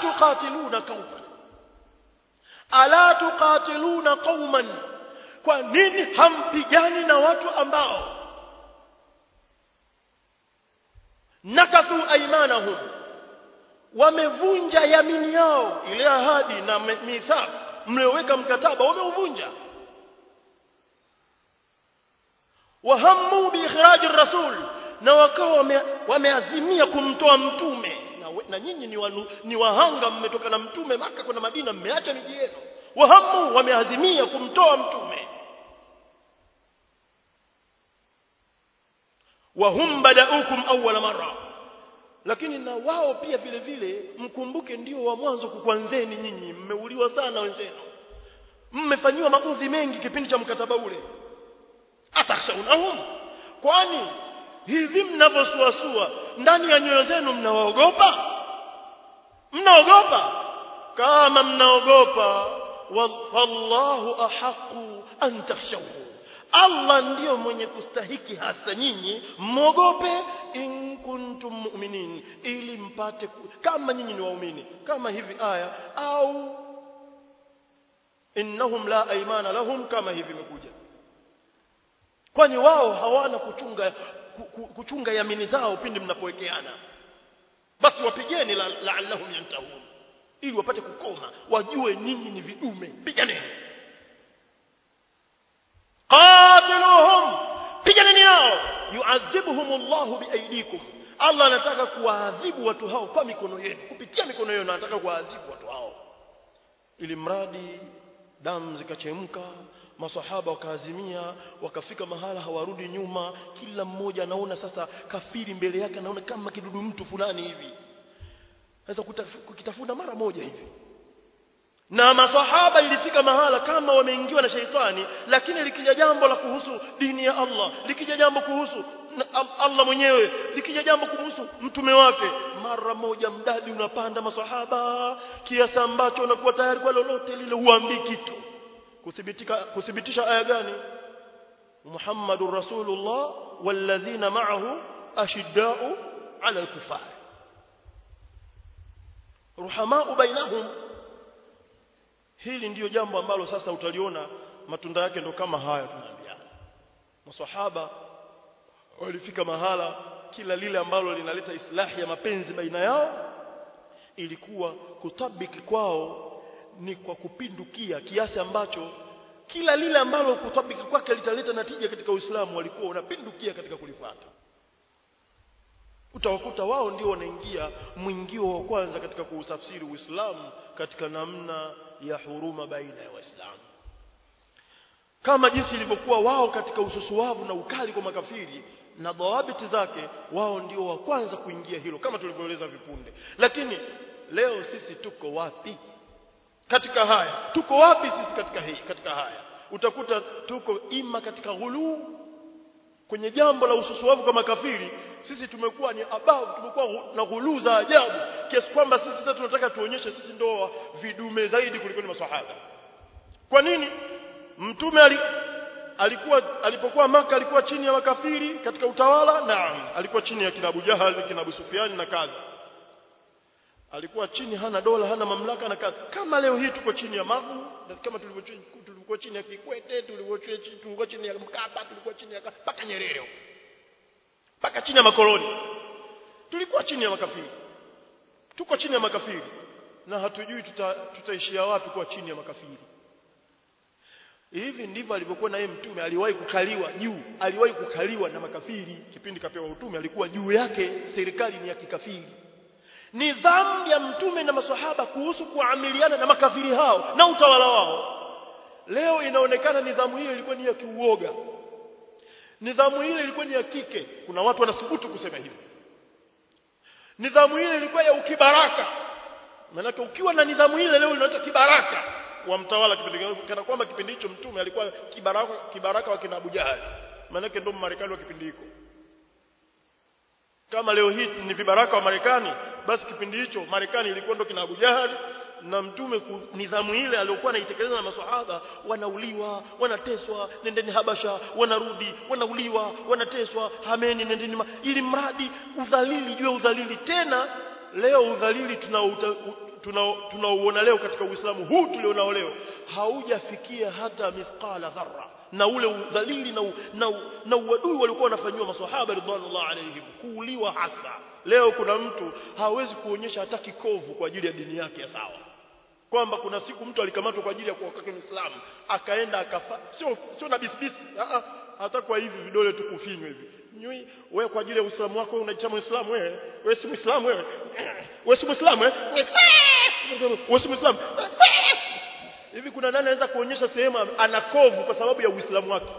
tuqatiluna qauman, kwa nini hampigani na watu ambao nakathu aymanahum, wamevunja yamini yao, ile ahadi na mithaq mlioweka mkataba wameuvunja. Wahammu bi ikhraj ar-rasul, na wakawa wameazimia kumtoa mtume. Na nyinyi ni wahanga, mmetoka na mtume Maka kwenda Madina, mmeacha miji yenu. Wahammu, wameazimia kumtoa mtume. Wahum badaukum awwala marra, lakini na wao pia vile vile mkumbuke ndio wa mwanzo kukwanzeni nyinyi. Mmeuliwa sana wenzenu, mmefanywa maudhi mengi kipindi cha mkataba ule. Atakhshawnahum, kwani hivi mnavosuasua ndani ya nyoyo zenu mnaogopa? Kama mnaogopa, wallahu ahaqu an takhshawhu, Allah ndiyo mwenye kustahiki hasa nyinyi mwogope, in kuntum mu'minin, ili mpate kama nyinyi ni waumini. Kama hivi aya, au innahum la aymana lahum, kama hivi imekuja. Kwani wao hawana kuchunga yamini zao pindi mnapowekeana. Basi wapigeni la'allahum yantahun, ili wapate kukoma, wajue nyinyi ni vidume. Piganeni, qatiluhum, piganeni nao, yu'adhibuhumullahu biaydikum, Allah anataka kuwaadhibu watu hao kwa mikono yenu, kupitia mikono yenu anataka kuwaadhibu watu hao. Ili mradi damu zikachemka, maswahaba wakaazimia, wakafika mahala hawarudi nyuma. Kila mmoja anaona sasa kafiri mbele yake, anaona kama kidudu mtu fulani hivi, sasa kukitafuna mara moja hivi. Na maswahaba ilifika mahala kama wameingiwa na shaitani, lakini likija jambo la kuhusu dini ya Allah, likija jambo kuhusu Allah mwenyewe, likija jambo kuhusu mtume wake, mara moja mdadi unapanda maswahaba kiasi ambacho unakuwa tayari kwa lolote lile, huambii kitu. Kuthibitisha aya gani? Muhammadur Rasulullah walladhina ma'ahu ashidda'u 'ala al-kuffar ruhama'u bainahum. Hili ndiyo jambo ambalo sasa utaliona matunda yake ndo kama haya tunaambiana. Maswahaba walifika mahala kila lile ambalo linaleta islahi ya mapenzi baina yao ilikuwa kutabiki kwao ni kwa kupindukia, kiasi ambacho kila lile ambalo kutabiki kwake litaleta natija katika Uislamu walikuwa wanapindukia katika kulifuata. Utawakuta wao ndio wanaingia mwingio wa kwanza katika kuutafsiri Uislamu katika namna ya huruma baina ya Waislamu. Kama jinsi ilivyokuwa wao katika ususuwavu na ukali kwa makafiri, na dhawabiti zake, wao ndio wa kwanza kuingia hilo kama tulivyoeleza vipunde. Lakini leo sisi tuko wapi katika haya? Tuko wapi sisi katika haya? Utakuta tuko ima katika ghuluu kwenye jambo la ususuavu kama kafiri. Sisi tumekuwa ni tumekuwa na ghuluu za ajabu kiasi kwamba sisi sasa tunataka tuonyeshe sisi ndio vidume zaidi kuliko maswahaba. Kwa nini? Mtume alipokuwa Maka alikuwa chini ya makafiri katika utawala. Naam, alikuwa chini ya kina Abu Jahal, kina Abu Sufyan na kadha. Alikuwa chini, hana dola, hana mamlaka na kadha. Kama leo hii tuko chini ya Magu, na kama tulikuwa chini ya Kikwete, tulikuwa chini ya Mkapa, tulikuwa chini ya paka Nyerere, paka chini ya makoloni. Tulikuwa chini ya makafiri. Tuko chini ya makafiri na hatujui tutaishia wapi kwa chini ya makafiri. Hivi ndivyo alivyokuwa na yeye mtume. Aliwahi kukaliwa juu, aliwahi kukaliwa na makafiri. Kipindi kapewa utume alikuwa juu yake serikali ni ya kikafiri. Nidhamu ya mtume na maswahaba kuhusu kuamiliana na makafiri hao na utawala wao, leo inaonekana nidhamu hiyo ilikuwa ni ya kiuoga. Nidhamu ile ilikuwa ni ya kike. Kuna watu wanasubutu kusema hivyo. Nidhamu ile ilikuwa ya ukibaraka. Maana ukiwa na nidhamu ile leo inaitwa kibaraka wa mtawala kipindi, kana kwamba kipindi hicho mtume alikuwa kibaraka wa kina Abu Jahal. Maana yake ndio Marekani wa kipindi hicho. Kama leo hii ni vibaraka wa Marekani, basi kipindi hicho Marekani ilikuwa ndio kina Abu Jahal, na mtume nidhamu ile aliyokuwa anaitekeleza na maswahaba, wanauliwa, wanateswa, nendeni Habasha, wanarudi, wanauliwa, wanateswa, hameni, nendeni ili mradi udhalili juu ya udhalili. Tena leo udhalili tunaouona leo katika Uislamu huu tulionao leo haujafikia hata mithqala dharra na ule udhalili na uadui walikuwa wanafanywa maswahaba ridwanullah alayhim, kuuliwa hasa. Leo kuna mtu hawezi kuonyesha hata kikovu kwa ajili ya dini yake ya sawa, kwamba kuna siku mtu alikamatwa kwa ajili ya kuokoa Uislamu akaenda akafa. Sio na bisbisi, hata kwa hivi vidole tu kufinywa hivi. Nyui wewe kwa ajili ya Uislamu wako unajiita Muislamu wewe si Muislamu wewe si Muislamu wewe si Muislamu. Hivi kuna nani anaweza kuonyesha sehemu ana kovu kwa sababu ya Uislamu wake?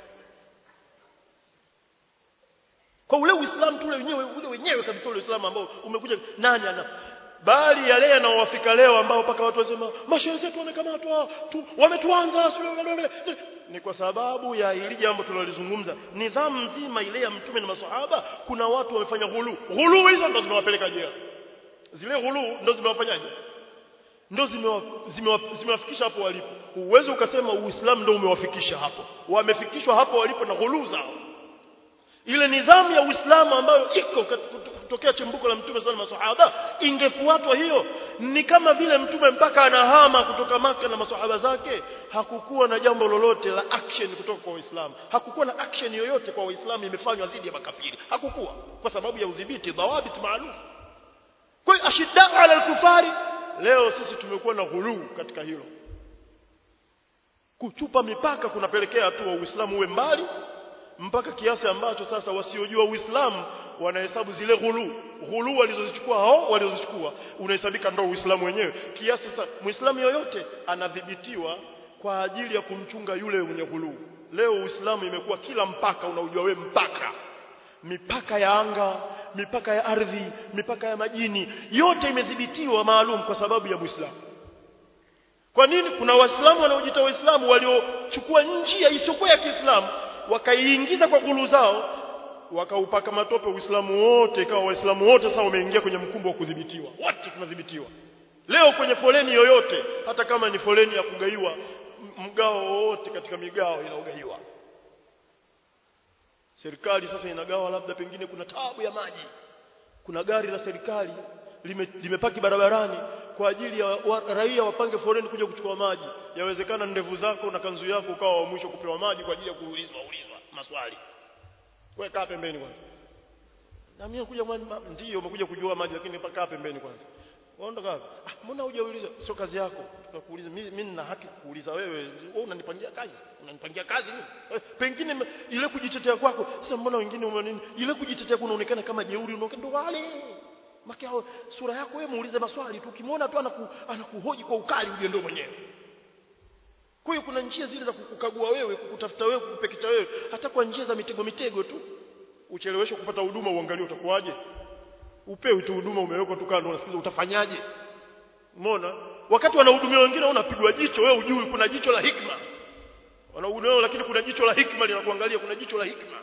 Kwa ule Uislamu tu wenyewe kabisa, ule Uislamu ambao umekuja, nani ana bali yale yanaowafika leo ambao paka watu wasema mashehe zetu wamekamatwa wametuanza, ni kwa sababu ya hili jambo tunalizungumza. Nidhamu nzima ile ya mtume na maswahaba, kuna watu wamefanya ghulu hizo ndo zimewapeleka jela. Zile ghulu ndo zimewafanyaje? Ndo zimewafikisha hapo walipo. Uwezo ukasema Uislamu ndo umewafikisha hapo. Wamefikishwa hapo walipo na ghulu zao. Ile nidhamu ya Uislamu ambayo iko kutokea chimbuko la mtume sana maswahaba, ingefuatwa hiyo. Ni kama vile mtume mpaka anahama kutoka Maka na maswahaba zake, hakukuwa na jambo lolote la action kutoka kwa Waislamu. Hakukuwa na action yoyote kwa Waislamu imefanywa dhidi ya makafiri. Hakukuwa, kwa sababu ya udhibiti, dhawabit maalum. Kwa hiyo ashidda ala al-kufari, leo sisi tumekuwa na ghuluu katika hilo. Kuchupa mipaka kunapelekea tu Uislamu uwe mbali, mpaka kiasi ambacho sasa wasiojua Uislamu wanahesabu zile ghulu walizozichukua hao waliozichukua, unahesabika ndio Uislamu wenyewe. Kiasi sasa Muislamu yoyote anadhibitiwa kwa ajili ya kumchunga yule mwenye ghulu. Leo Uislamu imekuwa kila mpaka unaujua wewe, mipaka ya anga, mipaka ya ardhi, mipaka ya majini, yote imedhibitiwa maalum kwa sababu ya Muislamu. Kwa nini? Kuna Waislamu wanaojiita Waislamu waliochukua njia isiyokuwa ya Kiislamu, wakaiingiza kwa ghulu zao, wakaupaka matope Uislamu wote, ikawa Waislamu wote sasa wameingia kwenye mkumbo wa kudhibitiwa. Wote tunadhibitiwa. Leo kwenye foleni yoyote, hata kama ni foleni ya kugaiwa, mgao wote katika migao inaogaiwa. Serikali sasa inagawa, labda pengine kuna taabu ya maji, kuna gari la serikali limepaki barabarani kwa ajili ya raia wapange foleni kuja kuchukua maji. Yawezekana ndevu zako na kanzu yako ukawa wa mwisho kupewa maji kwa ajili ya kuulizwa maswali. Wewe kaa pembeni kwanza. Na mimi nakuja ndio umekuja kujua maji, lakini kaa pembeni kwanza. Waondoka. Mbona hujauliza? Sio kazi yako. Tunakuuliza. Mimi nina haki kukuuliza wewe. Wewe unanipangia kazi? Unanipangia kazi mimi? Pengine ile kujitetea kwako. Sasa mbona wengine ume nini? Ile kujitetea kunaonekana kama jeuri, unaonekana ndo wale. Makao sura yako wewe muulize maswali tu, ukimwona tu anakuhoji kwa ukali uje ndio mwenyewe. Kwa hiyo kuna njia zile za kukagua wewe, kukutafuta wewe, kukupekita wewe, hata kwa njia za mitego tu. ucheleweshe kupata huduma uangalie utakuwaje. Upewe tu huduma umewekwa tu kando unasikiza utafanyaje. Umeona? Wakati wanahudumia wengine unapigwa jicho, wewe hujui kuna jicho la hikma. Wanahudumia lakini kuna jicho la hikma linakuangalia, kuna jicho la hikma.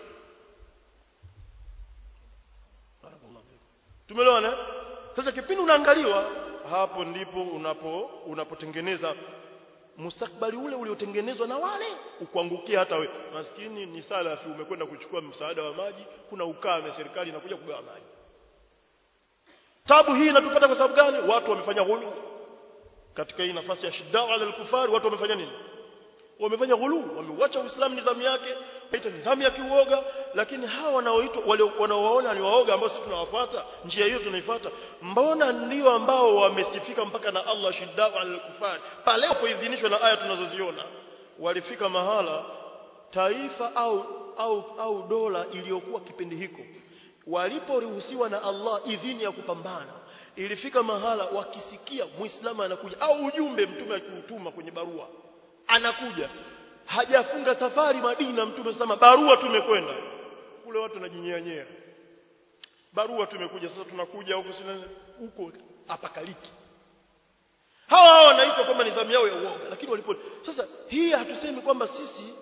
Tumeelewana? Sasa kipindi unaangaliwa, hapo ndipo unapotengeneza mustakbali ule uliotengenezwa na wale ukuangukia hata wewe. Maskini ni salafi umekwenda kuchukua msaada wa maji, kuna ukame serikali inakuja kugawa maji. Tabu hii inatupata kwa sababu gani? Watu wamefanya ghulu. Katika hii nafasi ya shida ala al-kufari watu wamefanya nini? Wamefanya ghulu, wameuacha Uislamu nidhamu yake, ita nidhamu ya kiuoga, lakini hawa wanaoitwa wale wanaowaona ni waoga ambao sisi tunawafuata, njia hiyo tunaifuata. Mbona ndio ambao wamesifika mpaka na Allah shida ala al-kufari? Pale hapoidhinishwa na aya tunazoziona, walifika mahala taifa au dola iliyokuwa kipindi hiko waliporuhusiwa na Allah idhini ya kupambana, ilifika mahala wakisikia Muislamu anakuja au ujumbe mtume akiutuma kwenye barua anakuja, hajafunga safari Madina, mtume sema barua tumekwenda kule, watu wanajinyeanyea, barua tumekuja, sasa tunakuja huko apakaliki. Hawa wanaitwa kwamba nidhamu yao ya uoga, lakini walipo sasa hii hatusemi kwamba sisi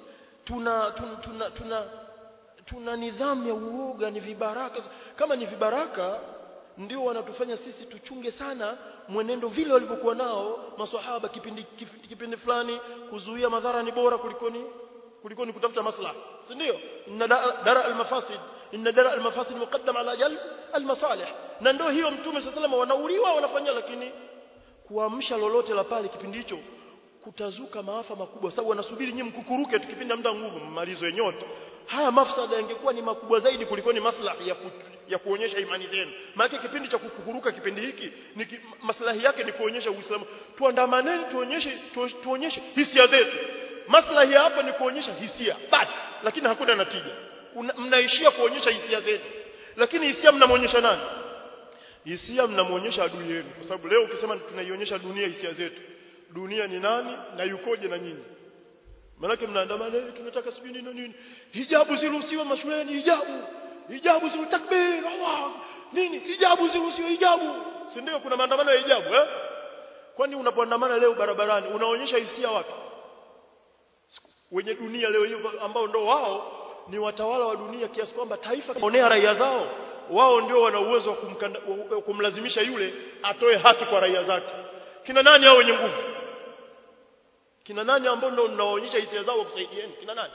tuna nidhamu ya uoga, ni vibaraka. Kama ni vibaraka ndio wanatufanya sisi tuchunge sana mwenendo vile walivyokuwa nao maswahaba kipindi fulani, kuzuia madhara ni bora kulikoni kutafuta maslaha, si ndio? Inna dara al-mafasid muqaddam ala jalb al-masalih. Na ndio hiyo mtume sallallahu wanauliwa wanafanya, lakini kuamsha lolote la pale kipindi hicho kutazuka maafa makubwa, sababu wanasubiri nyinyi mkukuruke tukipinda muda nguvu mmalizo nyote. Haya mafsada yangekuwa ni makubwa zaidi kulikoni maslahi ya kuonyesha imani zenu. Maana kipindi cha kukuruka kipindi hiki ni maslahi yake ni kuonyesha Uislamu. Tuandamaneni tuonyeshe hisia zetu. Maslahi hapa ni kuonyesha hisia basi, lakini hakuna natija. Mnaishia kuonyesha hisia zetu. Lakini hisia mnamuonyesha nani? Hisia mnamuonyesha adui yenu. Kwa sababu leo ukisema tunaionyesha dunia hisia zetu, dunia ni nani na yukoje na nyinyi? Maana mnaandamana tunataka sijui nini, hijabu ziruhusiwe mashuleni, hijabu ziruhusiwe, takbir Allah nini, hijabu ziruhusiwe, hijabu, si ndio? Kuna maandamano ya hijabu Kwani unapoandamana leo barabarani unaonyesha hisia wapi? Wenye dunia leo hiyo ambao ndio wao ni watawala wa dunia kiasi kwamba taifa kuonea raia zao, wao ndio wana uwezo wa kumlazimisha yule atoe haki kwa raia zake. Kina nani hao wenye nguvu? Kina nani ambao ndio mnaonyesha hisia zao kusaidieni? Kina nani?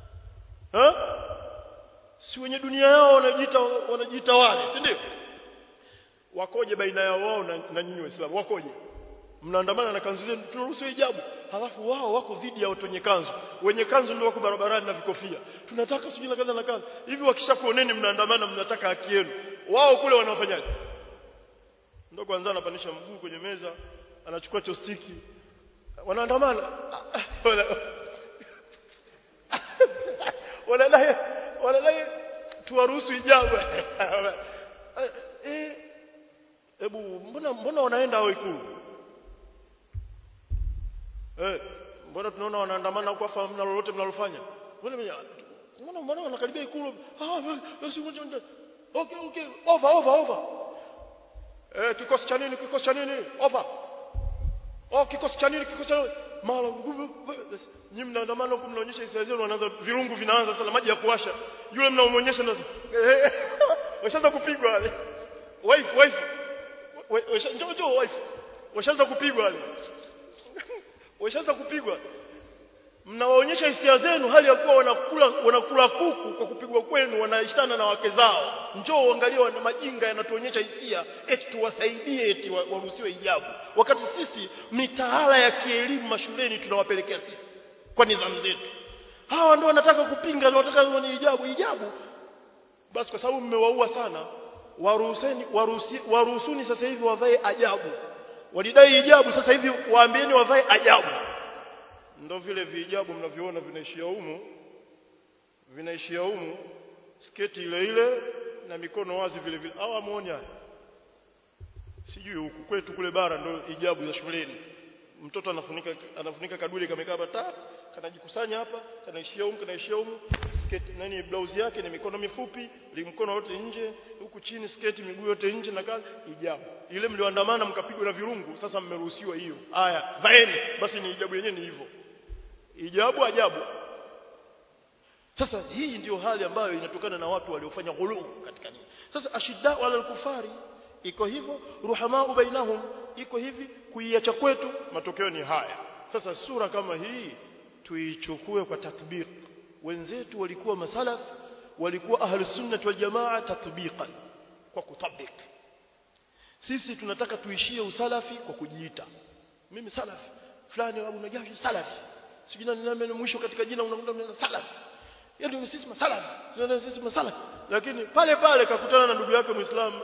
Si wenye dunia yao wanajiita wale, si ndio? Wakoje baina yao wao na nyinyi Waislamu? Wakoje? Mnaandamana na kanzu zenu tunaruhusu hijabu, halafu wao wako dhidi ya watu wenye kanzu. Wenye kanzu ndio wako barabarani na vikofia. Tunataka sijui na kadha na kadha. Hivi wakishakuoneni mnaandamana mnataka haki yenu. Wao kule wanafanyaje? Ndio kwanza anapandisha mguu kwenye meza, anachukua chostiki. Wanaandamana. Wanadai tuwaruhusu hijabu. Hebu mbona wanaenda hao Ikulu? Mbona tunaona wanaandamana huko afa mna lolote mnalofanya? Mbona wanakaribia Ikulu? Basi okay, over. Kikosi cha nini? Over. Kikosi cha nini? Mara nyinyi mnaandamana huko mnaonyesha hisia zenu, wanaanza virungu vinaanza sasa, maji ya kuwasha. Yule mnaomuonyesha ndio washaanza kupigwa wale. Wife. Njoo wife. Washaanza kupigwa wale. Washaanza kupigwa. Mnawaonyesha hisia zenu hali ya kuwa wanakula kuku kwa kupigwa kwenu, wanaishana na wake zao. Njoo uangalie wana majinga yanatuonyesha hisia eti tuwasaidie eti waruhusiwe hijabu. Wakati sisi mitaala ya kielimu mashuleni tunawapelekea sisi kwa nidhamu zetu. Hawa ndio wanataka kupinga, wanataka ni hijabu. Basi kwa sababu mmewaua sana, waruhusuni sasa hivi wavae ajabu. Walidai hijabu, sasa hivi waambieni wavae ajabu. Ndio vile vijabu mnaviona vinaishia humu, sketi ile na mikono wazi vile. Hawa muone sijui huku kwetu kule bara ndio hijabu ya shuleni. Mtoto anafunika kaduli kamekaa hapa, kanajikusanya hapa, kanaishia humu, sketi nani blouse yake ni mikono mifupi, mkono wote nje, huku chini sketi miguu yote nje na kazi hijabu. Ile mlioandamana mkapigwa na virungu, sasa mmeruhusiwa hiyo. Haya, vaeni basi ni hijabu yenyewe ni hivyo. Hijabu ajabu. Sasa hii ndio hali ambayo inatokana na watu waliofanya ghulu katika dini. Sasa ashidda wala al-kufari iko hivyo, ruhamaa bainahum iko hivi, kuiacha kwetu matokeo ni haya. Sasa sura kama hii tuichukue kwa tatbiq. Wenzetu walikuwa masalaf, walikuwa ahlus sunnah wal jamaa tatbiqan, kwa kutabik. Sisi tunataka tuishie usalafi kwa kujiita. Mimi salafi, fulani Abu Najashi salafi. Sijina ni nani mwisho katika jina unakuta salafi. Yaani sisi masalafi, sisi masalafi. Lakini pale pale kakutana na ndugu yake Muislamu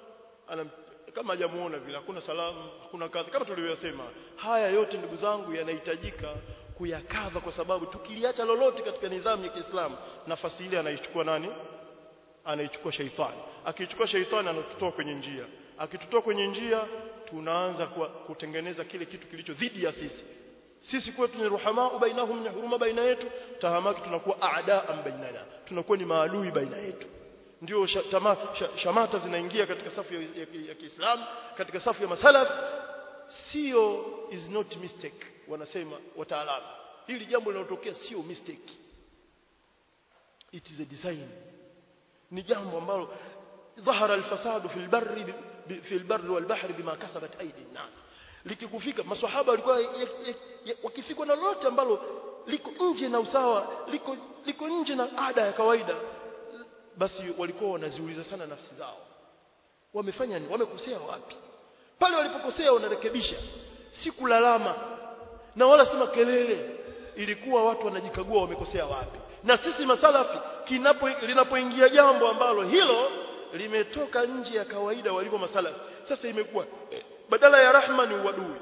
kama hajamuona vile, hakuna salamu, hakuna kadhi. Kama tulivyosema, haya yote ndugu zangu yanahitajika kuyakadha, kwa sababu tukiliacha lolote katika nidhamu ya Kiislamu, nafasi ile anaichukua nani? Anaichukua shaitani. Akichukua shaitani anatutoa kwenye njia. Akitutoa kwenye njia, tunaanza kutengeneza kile kitu kilicho dhidi ya sisi. Sisi kwetu ni ruhamaa bainahum, ni huruma baina yetu. Tahamaki tunakuwa a'da'an bainana, tunakuwa ni maadui baina yetu. Ndio shamata zinaingia katika safu ya Kiislamu, katika safu ya masalaf. Sio is not mistake, wanasema wataalamu. Hili jambo linalotokea sio mistake, it is a design. Ni jambo ambalo dhahara alfasadu fil barri wal bahri bima kasabat aidi an-nas. Likikufika maswahaba walikuwa wakifikwa na lolote ambalo liko nje na usawa, liko nje na ada ya kawaida, basi walikuwa wanaziuliza sana nafsi zao, wamefanya nini, wamekosea wapi? Pale walipokosea wanarekebisha, si kulalama na wala si makelele. Ilikuwa watu wanajikagua wamekosea wapi. Na sisi masalafi linapoingia jambo ambalo hilo limetoka nje ya kawaida walivyo masalafi, sasa imekuwa badala ya rahma ni uadui,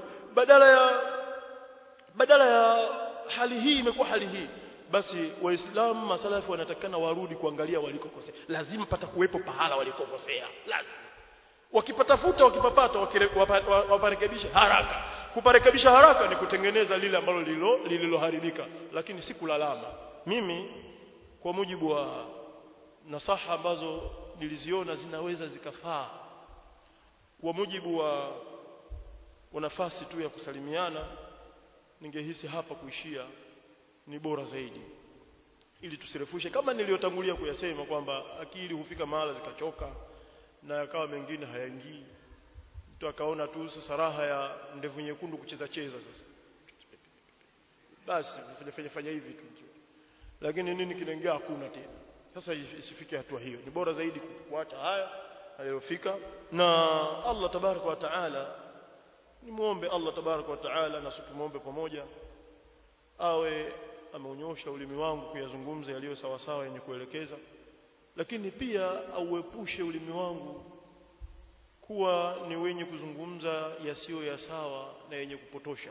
badala ya hali hii imekuwa hali hii. Basi waislamu masalafi wanatakana warudi kuangalia walikokosea. Lazima pata kuwepo pahala walikokosea, lazima. Wakipatafuta wakipapata waparekebisha haraka. Kuparekebisha haraka ni kutengeneza lile ambalo lililoharibika, lakini si kulalama. Mimi kwa mujibu wa nasaha ambazo niliziona zinaweza zikafaa, kwa mujibu wa nafasi tu ya kusalimiana, ningehisi hapa kuishia ni bora zaidi, ili tusirefushe kama niliyotangulia kuyasema kwamba akili hufika mahala zikachoka na yakawa mengine hayaingii. Mtu akaona tu sasa raha ya ndevu nyekundu kucheza sasa, basi fanya hivi tu, lakini nini kinaingia hakuna tena. Sasa isifike hatua hiyo, ni bora zaidi kuacha haya yaliyofika. Na Allah tabaraka wa taala, nimuombe Allah tabaraka wa taala na tumuombe pamoja awe ameonyosha ulimi wangu kuyazungumza yaliyo sawa sawa yenye kuelekeza, lakini pia auepushe ulimi wangu kuwa ni wenye kuzungumza yasiyo ya sawa na yenye kupotosha.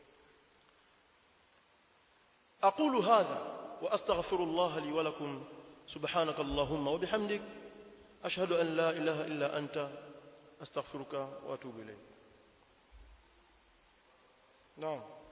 aqulu hadha wa astaghfirullah li wa lakum, subhanaka allahumma wa bihamdik, ashhadu an la ilaha illa anta, astaghfiruka wa atubu ilayk. Naam.